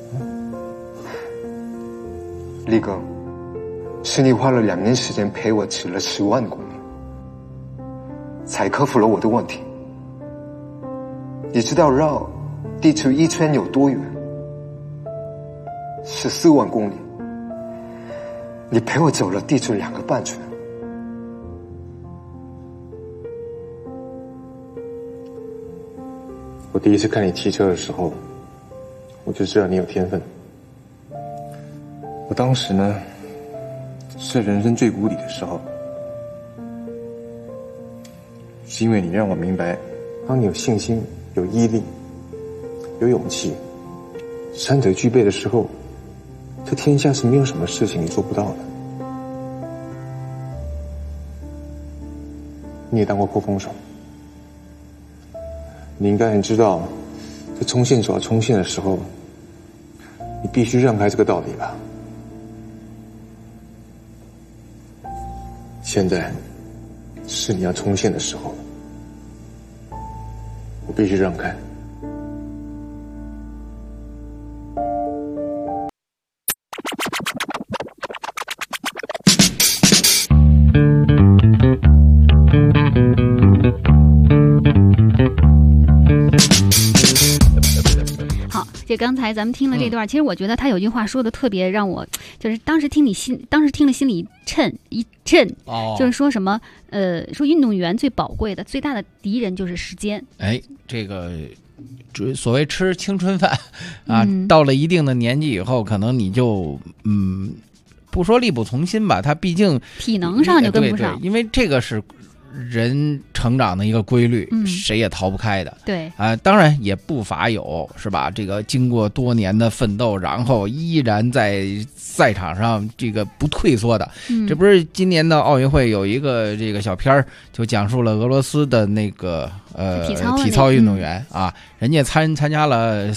力哥，是你花了2年时间陪我骑了10万公里，才克服了我的问题。你知道绕地球1圈有多远？14万公里。你陪我走了地球2个半圈。我第一次看你骑车的时候，我就知道你有天分。我当时呢，是人生最谷底的时候，是因为你让我明白，当你有信心、有毅力、有勇气，3者具备的时候，这天下是没有什么事情你做不到的。你也当过破风手，你应该很知道，在冲线所要冲线的时候，你必须让开这个道理吧。现在是你要冲线的时候，我必须让开。 这刚才咱们听了这段，其实我觉得他有句话说的特别让我，就是当时听了心里一震，就是说什么说运动员最宝贵的、最大的敌人就是时间。 哎，这个所谓吃青春饭啊，到了一定的年纪以后，可能你就不说力不从心吧，他毕竟体能上就跟不上， 对，因为这个是人成长的一个规律，谁也逃不开的。 对啊，当然也不乏有是吧？这个经过多年的奋斗，然后依然在赛场上这个不退缩的。这不是今年的奥运会有一个这个小片儿，就讲述了俄罗斯的那个体操运动员啊，人家参加了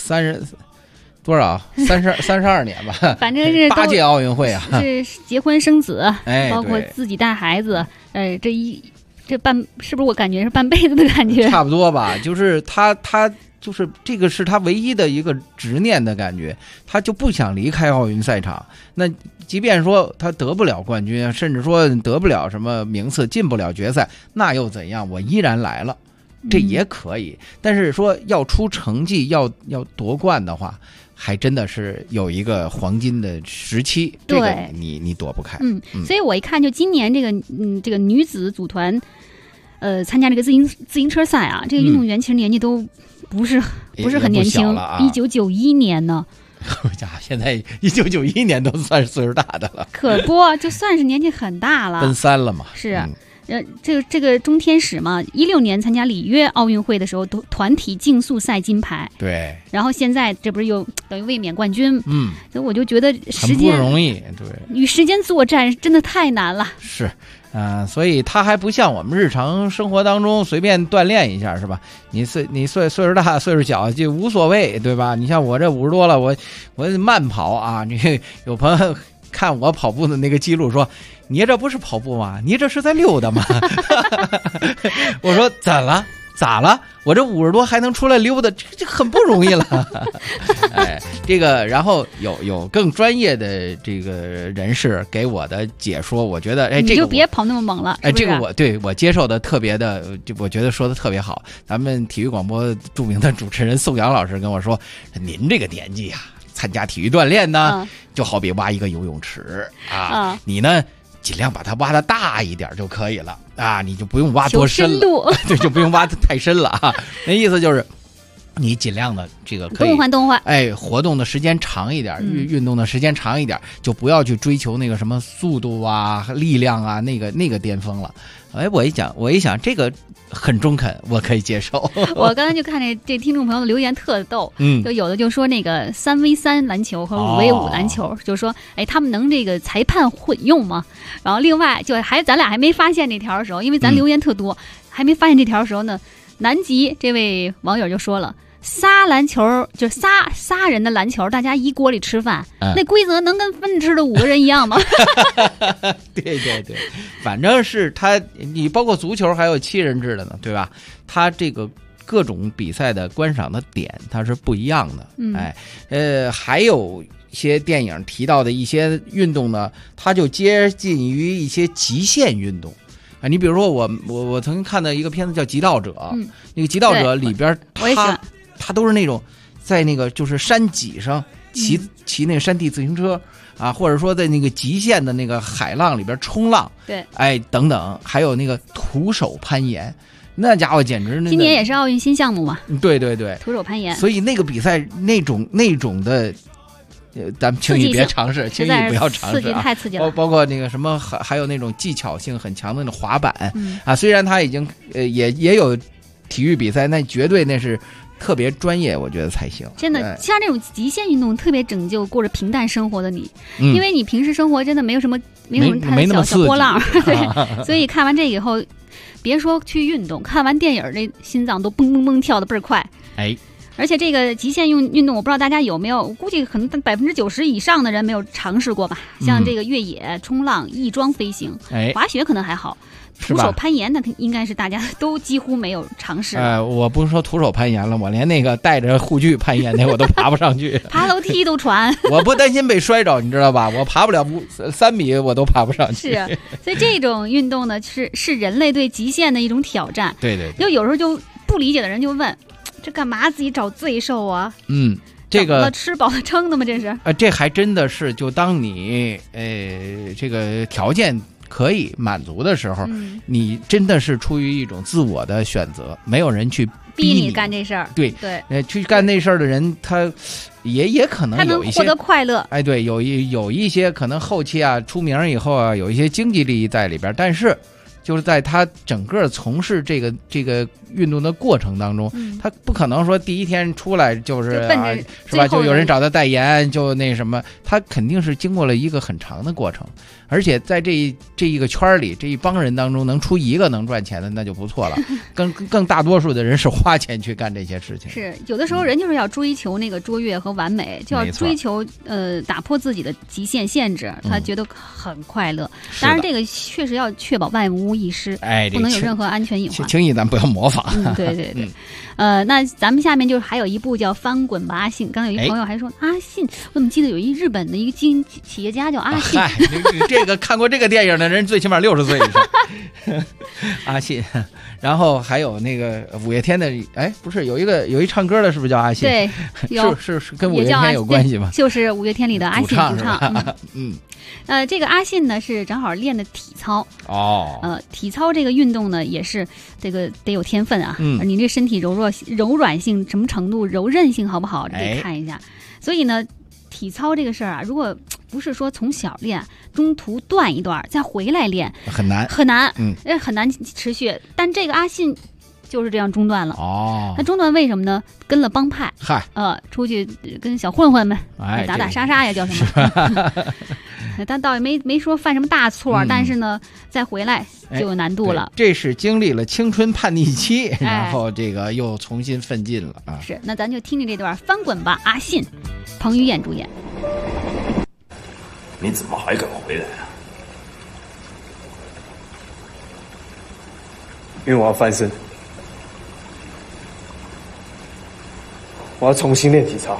32年吧， 反正是 8届奥运会啊， 是结婚生子，包括自己带孩子，这是不是我感觉是半辈子的感觉？ 差不多吧，就是他就是这个是他唯一的一个执念的感觉，他就不想离开奥运赛场。那即便说他得不了冠军，甚至说得不了什么名次，进不了决赛，那又怎样？我依然来了，这也可以。但是说要出成绩，要夺冠的话，还真的是有一个黄金的时期，这个你躲不开。 所以我一看，就今年这个女子组团，参加这个自行车赛啊，这个运动员其实年纪都不是很年轻，1991年呢。 现在1991年都算是岁数大的了， 可不，就算是年纪很大了， 奔3了嘛。 是。这个中天使嘛，16年参加里约奥运会的时候，团体竞速赛金牌。对。然后现在这不是又等于卫冕冠军？所以我就觉得时间很不容易，对， 与时间作战真的太难了。 是，所以他还不像我们日常生活当中随便锻炼一下，是吧？你岁数大岁数小就无所谓，对吧？你像我这50多了，我慢跑啊，你有朋友看我跑步的那个记录说，你这不是跑步吗？你这是在溜达吗？我说咋了？我这50多还能出来溜达，这很不容易了。哎，这个然后有更专业的这个人士给我的解说，我觉得这个你就别跑那么猛了。 哎，这个我接受的特别的，我觉得说的特别好。咱们体育广播著名的主持人宋阳老师跟我说，您这个年纪啊，参加体育锻炼呢，就好比挖一个游泳池啊，你呢尽量把它挖的大一点就可以了啊，你就不用挖多深了，对，就不用挖的太深了啊。那意思就是， 你尽量的这个可以动换， 活动的时间长一点，运动的时间长一点，就不要去追求那个什么速度啊、力量啊，那个巅峰了。我一想，这个很中肯，我可以接受。 我刚才就看这听众朋友的留言特逗，就有的就说那个3v3篮球和5v5篮球，就说他们能这个裁判混用吗？然后另外就咱俩还没发现这条的时候，因为咱留言特多，还没发现这条的时候呢，南极这位网友就说了。仨篮球就仨人的篮球，大家一锅里吃饭，那规则能跟分吃的5个人一样吗？ 对，反正是你包括足球还有7人制的呢，对吧？他这个各种比赛的观赏的点它是不一样的。还有一些电影提到的一些运动呢，它就接近于一些极限运动。你比如说我曾经看到一个片子叫《极道者》，那个《极道者》里边他都是那种在那个就是山脊上骑那个山地自行车啊，或者说在那个极限的那个海浪里边冲浪， 对， 等等，还有那个徒手攀岩，那家伙简直今年也是奥运新项目嘛。 对， 徒手攀岩。 所以那个比赛那种的。咱们轻易别尝试，轻易不要尝试啊！ 太刺激了。 包括那个什么，还有那种技巧性很强的那种滑板啊，虽然它已经也有体育比赛，那绝对那是特别专业，我觉得才行。 真的，像这种极限运动特别拯救过着平淡生活的你，因为你平时生活真的没有什么太小波浪，对，所以看完这以后，别说去运动，看完电影这心脏都蹦蹦蹦跳的倍儿快。而且这个极限运动，我不知道大家有没有，我估计可能90%以上的人没有尝试过吧。像这个越野、冲浪、翼装飞行、滑雪可能还好，徒手攀岩那应该是大家都几乎没有尝试。 我不是说徒手攀岩了，我连那个带着护具攀岩那我都爬不上去， 爬楼梯都喘。 我不担心被摔着，你知道吧？我爬不了3米，我都爬不上去。 是，所以这种运动呢，是人类对极限的一种挑战。 对， 就有时候就不理解的人就问。这干嘛自己找罪受啊？ 这个吃饱了撑的吗？这是这还真的是，就当你这个条件可以满足的时候，你真的是出于一种自我的选择，没有人去逼你干这事儿。 对，去干那事儿的人，他也可能有一些他能获得快乐。 对，有一些可能后期啊出名以后啊，有一些经济利益在里边，但是。就是在他整个从事这个运动的过程当中，他不可能说第一天出来就是是吧？就有人找他代言，就那什么，他肯定是经过了一个很长的过程，而且在这一个圈里，这一帮人当中能出一个能赚钱的那就不错了。更大多数的人是花钱去干这些事情。 是有的时候人就是要追求那个卓越和完美，就要追求打破自己的极限限制，他觉得很快乐。当然，这个确实要确保万无一失，不能有任何安全隐患。 轻易咱不要模仿。 对。那咱们下面就是还有一部叫《翻滚吧，阿信》。刚才有一朋友还说阿信，我怎么记得有一日本的一个企业家叫阿信？ 这个看过这个电影的人最起码60岁以上。阿信，然后还有那个五月天的，不是有一唱歌的，是不是叫阿信？ 对， 是跟五月天有关系吗？ 就是五月天里的阿信主唱。这个阿信呢是正好练的体操体操这个运动呢也是这个得有天分啊，你这身体柔软性什么程度，柔韧性好不好，得看一下。所以呢，体操这个事儿啊，如果不是说从小练，中途断一段再回来练，很难，很难持续。但这个阿信就是这样中断了。他中断为什么呢？跟了帮派，出去跟小混混们打打杀杀呀，叫什么？但倒也没说犯什么大错，但是呢，再回来就有难度了。 这是经历了青春叛逆期，然后这个又重新奋进了啊！ 是，那咱就听听这段《翻滚吧，阿信》，彭于晏主演。 你怎么还敢回来啊？因为我要翻身，我要重新练体操。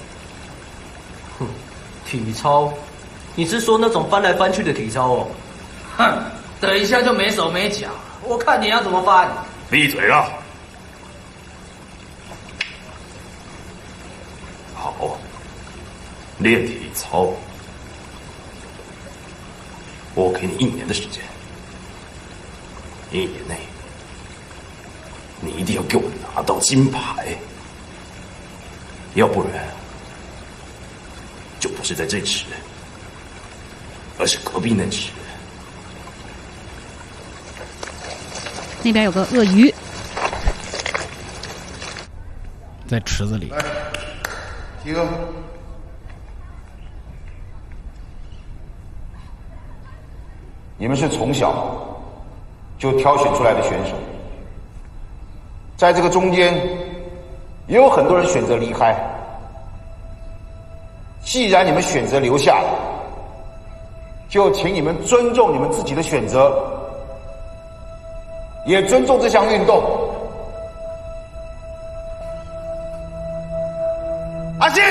体操？你是说那种翻来翻去的体操哦？ 哼，等一下就没手没脚，我看你要怎么翻。 闭嘴啊！好，练体操，我给你1年的时间，1年内，你一定要给我拿到金牌。 要不然就不是在这吃，而是隔壁那吃。 那边有个鳄鱼， 在池子里。 听，你们是从小就挑选出来的选手，在这个中间也有很多人选择离开。既然你们选择留下来，就请你们尊重你们自己的选择，也尊重这项运动。阿信，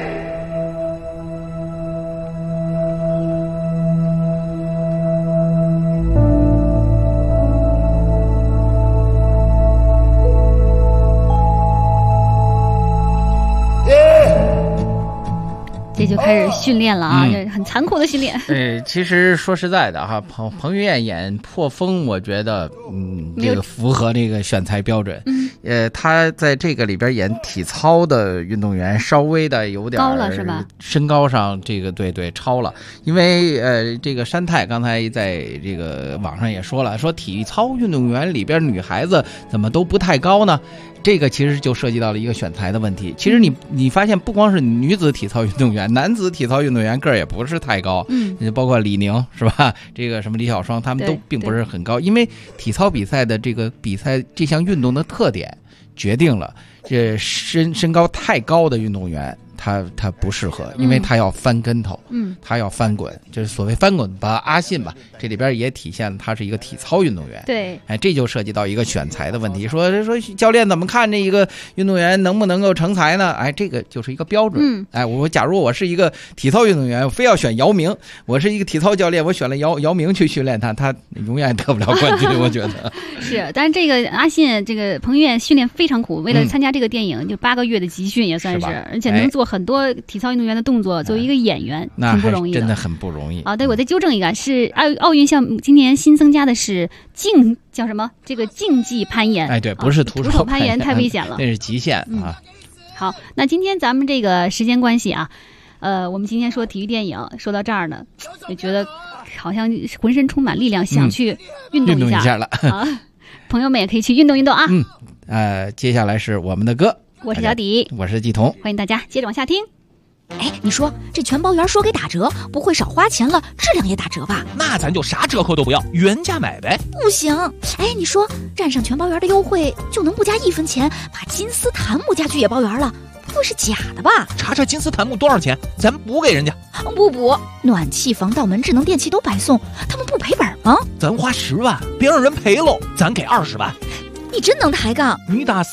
这就开始训练了啊，这很残酷的训练。 其实说实在的哈，彭于晏演破风，我觉得这个符合这个选材标准。他在这个里边演体操的运动员，稍微的有点高了是吧？ 身高上这个对超了，因为这个山泰刚才在这个网上也说了，说体操运动员里边女孩子怎么都不太高呢？这个其实就涉及到了一个选材的问题。其实你发现不光是女子体操运动员，男子体操运动员个儿也不是太高，包括李宁是吧？这个什么李小双，他们都并不是很高，因为体操比赛的这个比赛这项运动的特点决定了，这身高太高的运动员他不适合，因为他要翻跟头，他要翻滚，就是所谓翻滚吧。阿信吧，这里边也体现了他是一个体操运动员。 对， 这就涉及到一个选材的问题。说教练怎么看这一个运动员能不能够成才呢？这个就是一个标准。假如我是一个体操运动员，我非要选姚明，我是一个体操教练，我选了姚明去训练他永远得不了冠军。我觉得是，但是这个阿信这个彭于晏训练非常苦，为了参加这个电影，就8个月的集训也算是，而且能做很多体操运动员的动作，作为一个演员挺不容易的， 真的很不容易啊！对，我再纠正一个，是奥运项目今年新增加的是叫什么？这个竞技攀岩。 对，不是徒手攀岩，太危险了， 那是极限啊。 好，那今天咱们这个时间关系啊，我们今天说体育电影，说到这儿呢，就觉得好像浑身充满力量，想去运动一下了啊！朋友们也可以去运动运动啊。 接下来是我们的歌。 我是小迪， 我是季彤， 欢迎大家接着往下听。 你说这全包圆说给打折，不会少花钱了，质量也打折吧？ 那咱就啥折扣都不要，原价买呗。 不行，你说占上全包圆的优惠，就能不加1分钱把金丝檀木家具也包圆了？不会是假的吧？ 查金丝檀木多少钱？咱补给人家。 不补，暖气、防盗门、智能电器都白送，他们不赔本吗？ 咱花10万，别让人赔喽，咱给20万。 你真能抬杠！ 你打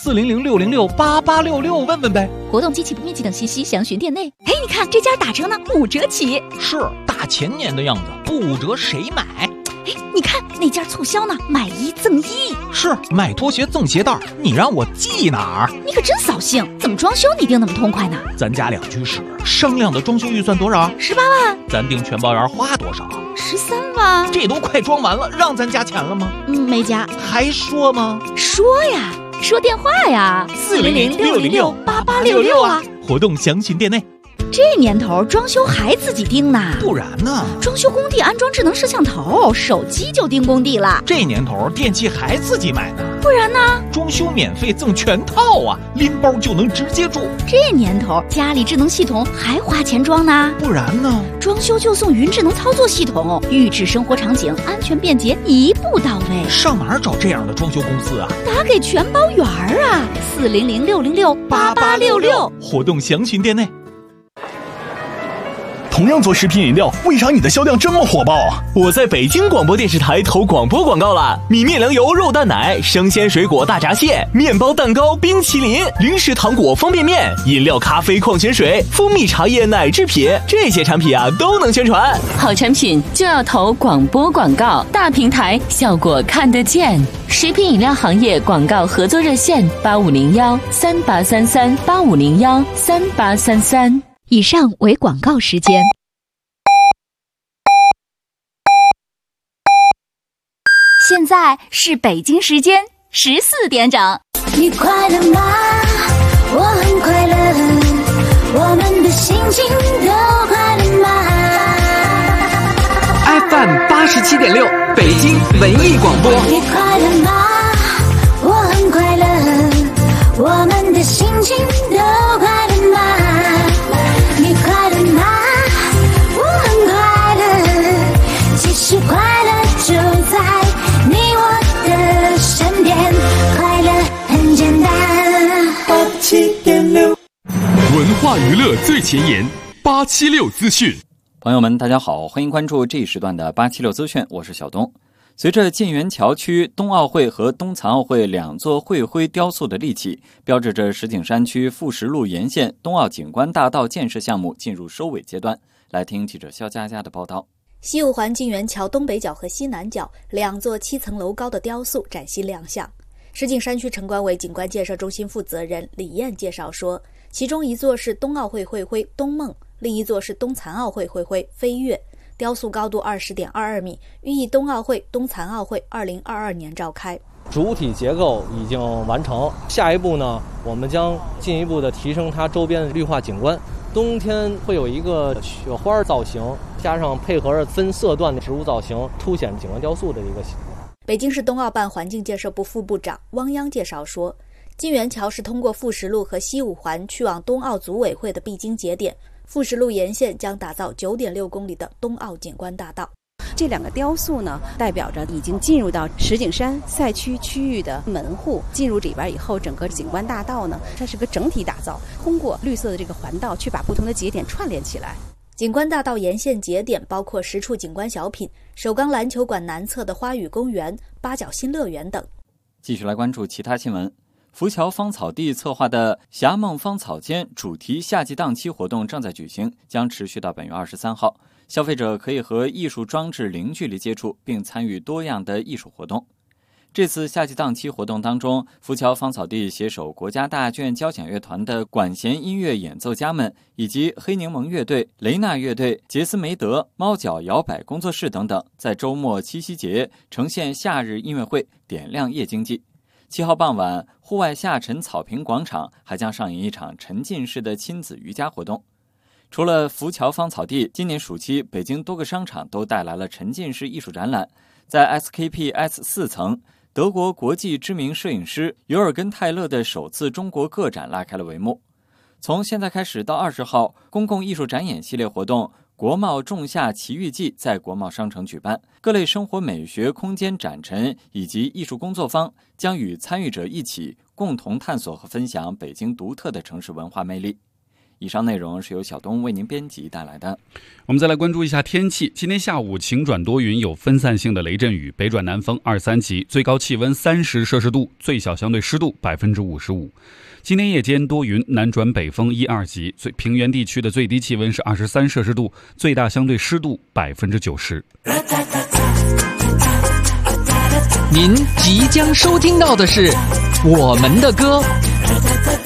400-606-8866问问呗。 活动、机器不面积等信息详询店内。你看这家打折呢，5折起。 是大前年的样子，不5折谁买？ 你看那家促销呢，买1赠1。 是买拖鞋赠鞋带，你让我记哪儿？ 你可真扫兴！怎么装修你定那么痛快呢？ 咱家2居室，商量的装修预算多少 ？18万。 咱订全包圆花多少 ？13万。 这都快装完了，让咱加钱了吗？ 没加。 还说吗？ 说呀，说电话呀，400-606-8866啊。 活动详询店内。 这年头装修还自己盯呢？ 不然呢？ 装修工地安装智能摄像头，手机就盯工地了。 这年头电器还自己买呢？ 不然呢？ 装修免费赠全套啊，拎包就能直接住。 这年头家里智能系统还花钱装呢？ 不然呢？ 装修就送云智能操作系统，预制生活场景，安全便捷，一步到位。 上哪儿找这样的装修公司啊？ 打给全包圆啊，400-606-8866。 活动详询店内。 同样做食品饮料，为啥你的销量这么火爆？ 我在北京广播电视台投广播广告了，米面粮油肉蛋奶，生鲜水果大闸蟹，面包蛋糕冰淇淋，零食糖果方便面，饮料咖啡矿泉水，蜂蜜茶叶奶制品，这些产品都能宣传。 好产品就要投广播广告，大平台效果看得见。食品饮料行业广告合作热线8501-3833-8501-3833。 以上为广告时间。 现在是北京时间14点整。 你快乐吗？我很快乐。 我们的心情都快乐吗？ FM 87.6，北京文艺广播。 你快乐吗？我很快乐，我们的心情都快乐吗？你快乐吗？我很快乐，其实快乐就在你我的身边，快乐很简单。 87.6，文化娱乐最前沿，876资讯。 朋友们，大家好，欢迎关注这一时段的876资讯，我是小东。随着晋源桥区冬奥会和冬残奥会两座会徽雕塑的立起，标志着石景山区富石路沿线冬奥景观大道建设项目进入收尾阶段。来听记者肖佳佳的报道。 西五环晋源桥东北角和西南角两座7层楼高的雕塑崭新亮相。石景山区城管委景观建设中心负责人李艳介绍说，其中一座是冬奥会会徽冬梦，另一座是冬残奥会会徽飞跃，雕塑高度20.22米，寓意冬奥会、冬残奥会2022年召开。 主体结构已经完成，下一步呢，我们将进一步的提升它周边的绿化景观。冬天会有一个雪花造型，加上配合着分色段的植物造型，凸显景观雕塑的一个形状。 北京市冬奥办环境建设部副部长汪央介绍说，晋源桥是通过富石路和西五环去往冬奥组委会的必经节点，富石路沿线将打造9.6公里的冬奥景观大道。 这两个雕塑呢，代表着已经进入到石景山赛区区域的门户，进入里边以后，整个景观大道呢，它是个整体打造，通过绿色的这个环道去把不同的节点串联起来。 景观大道沿线节点包括10处景观小品、首钢篮球馆南侧的花语公园、八角新乐园等。 继续来关注其他新闻。福桥芳草地策划的霞梦芳草间主题夏季档期活动正在举行，将持续到本月23号。消费者可以和艺术装置零距离接触，并参与多样的艺术活动。这次夏季档期活动当中，福桥芳草地携手国家大剧院交响乐团的管弦音乐演奏家们，以及黑柠檬乐队、雷纳乐队、杰斯梅德、猫脚摇摆工作室等等，在周末七夕节呈现夏日音乐会，点亮夜经济。7号傍晚，户外下沉草坪广场还将上演一场沉浸式的亲子瑜伽活动。除了福桥芳草地，今年暑期北京多个商场都带来了沉浸式艺术展览。在 SKP S4 层，德国国际知名摄影师尤尔根·泰勒的首次中国个展拉开了帷幕。从现在开始到20号，公共艺术展演系列活动国贸仲夏奇遇记在国贸商城举办，各类生活美学空间展陈以及艺术工作坊将与参与者一起共同探索和分享北京独特的城市文化魅力。以上内容是由小东为您编辑带来的。 我们再来关注一下天气。今天下午晴转多云，有分散性的雷阵雨，北转南风2、3级，最高气温30摄氏度，最小相对湿度55%。今天夜间多云，南转北风1、2级，平原地区的最低气温是23摄氏度，最大相对湿度90%。 您即将收听到的是我们的歌。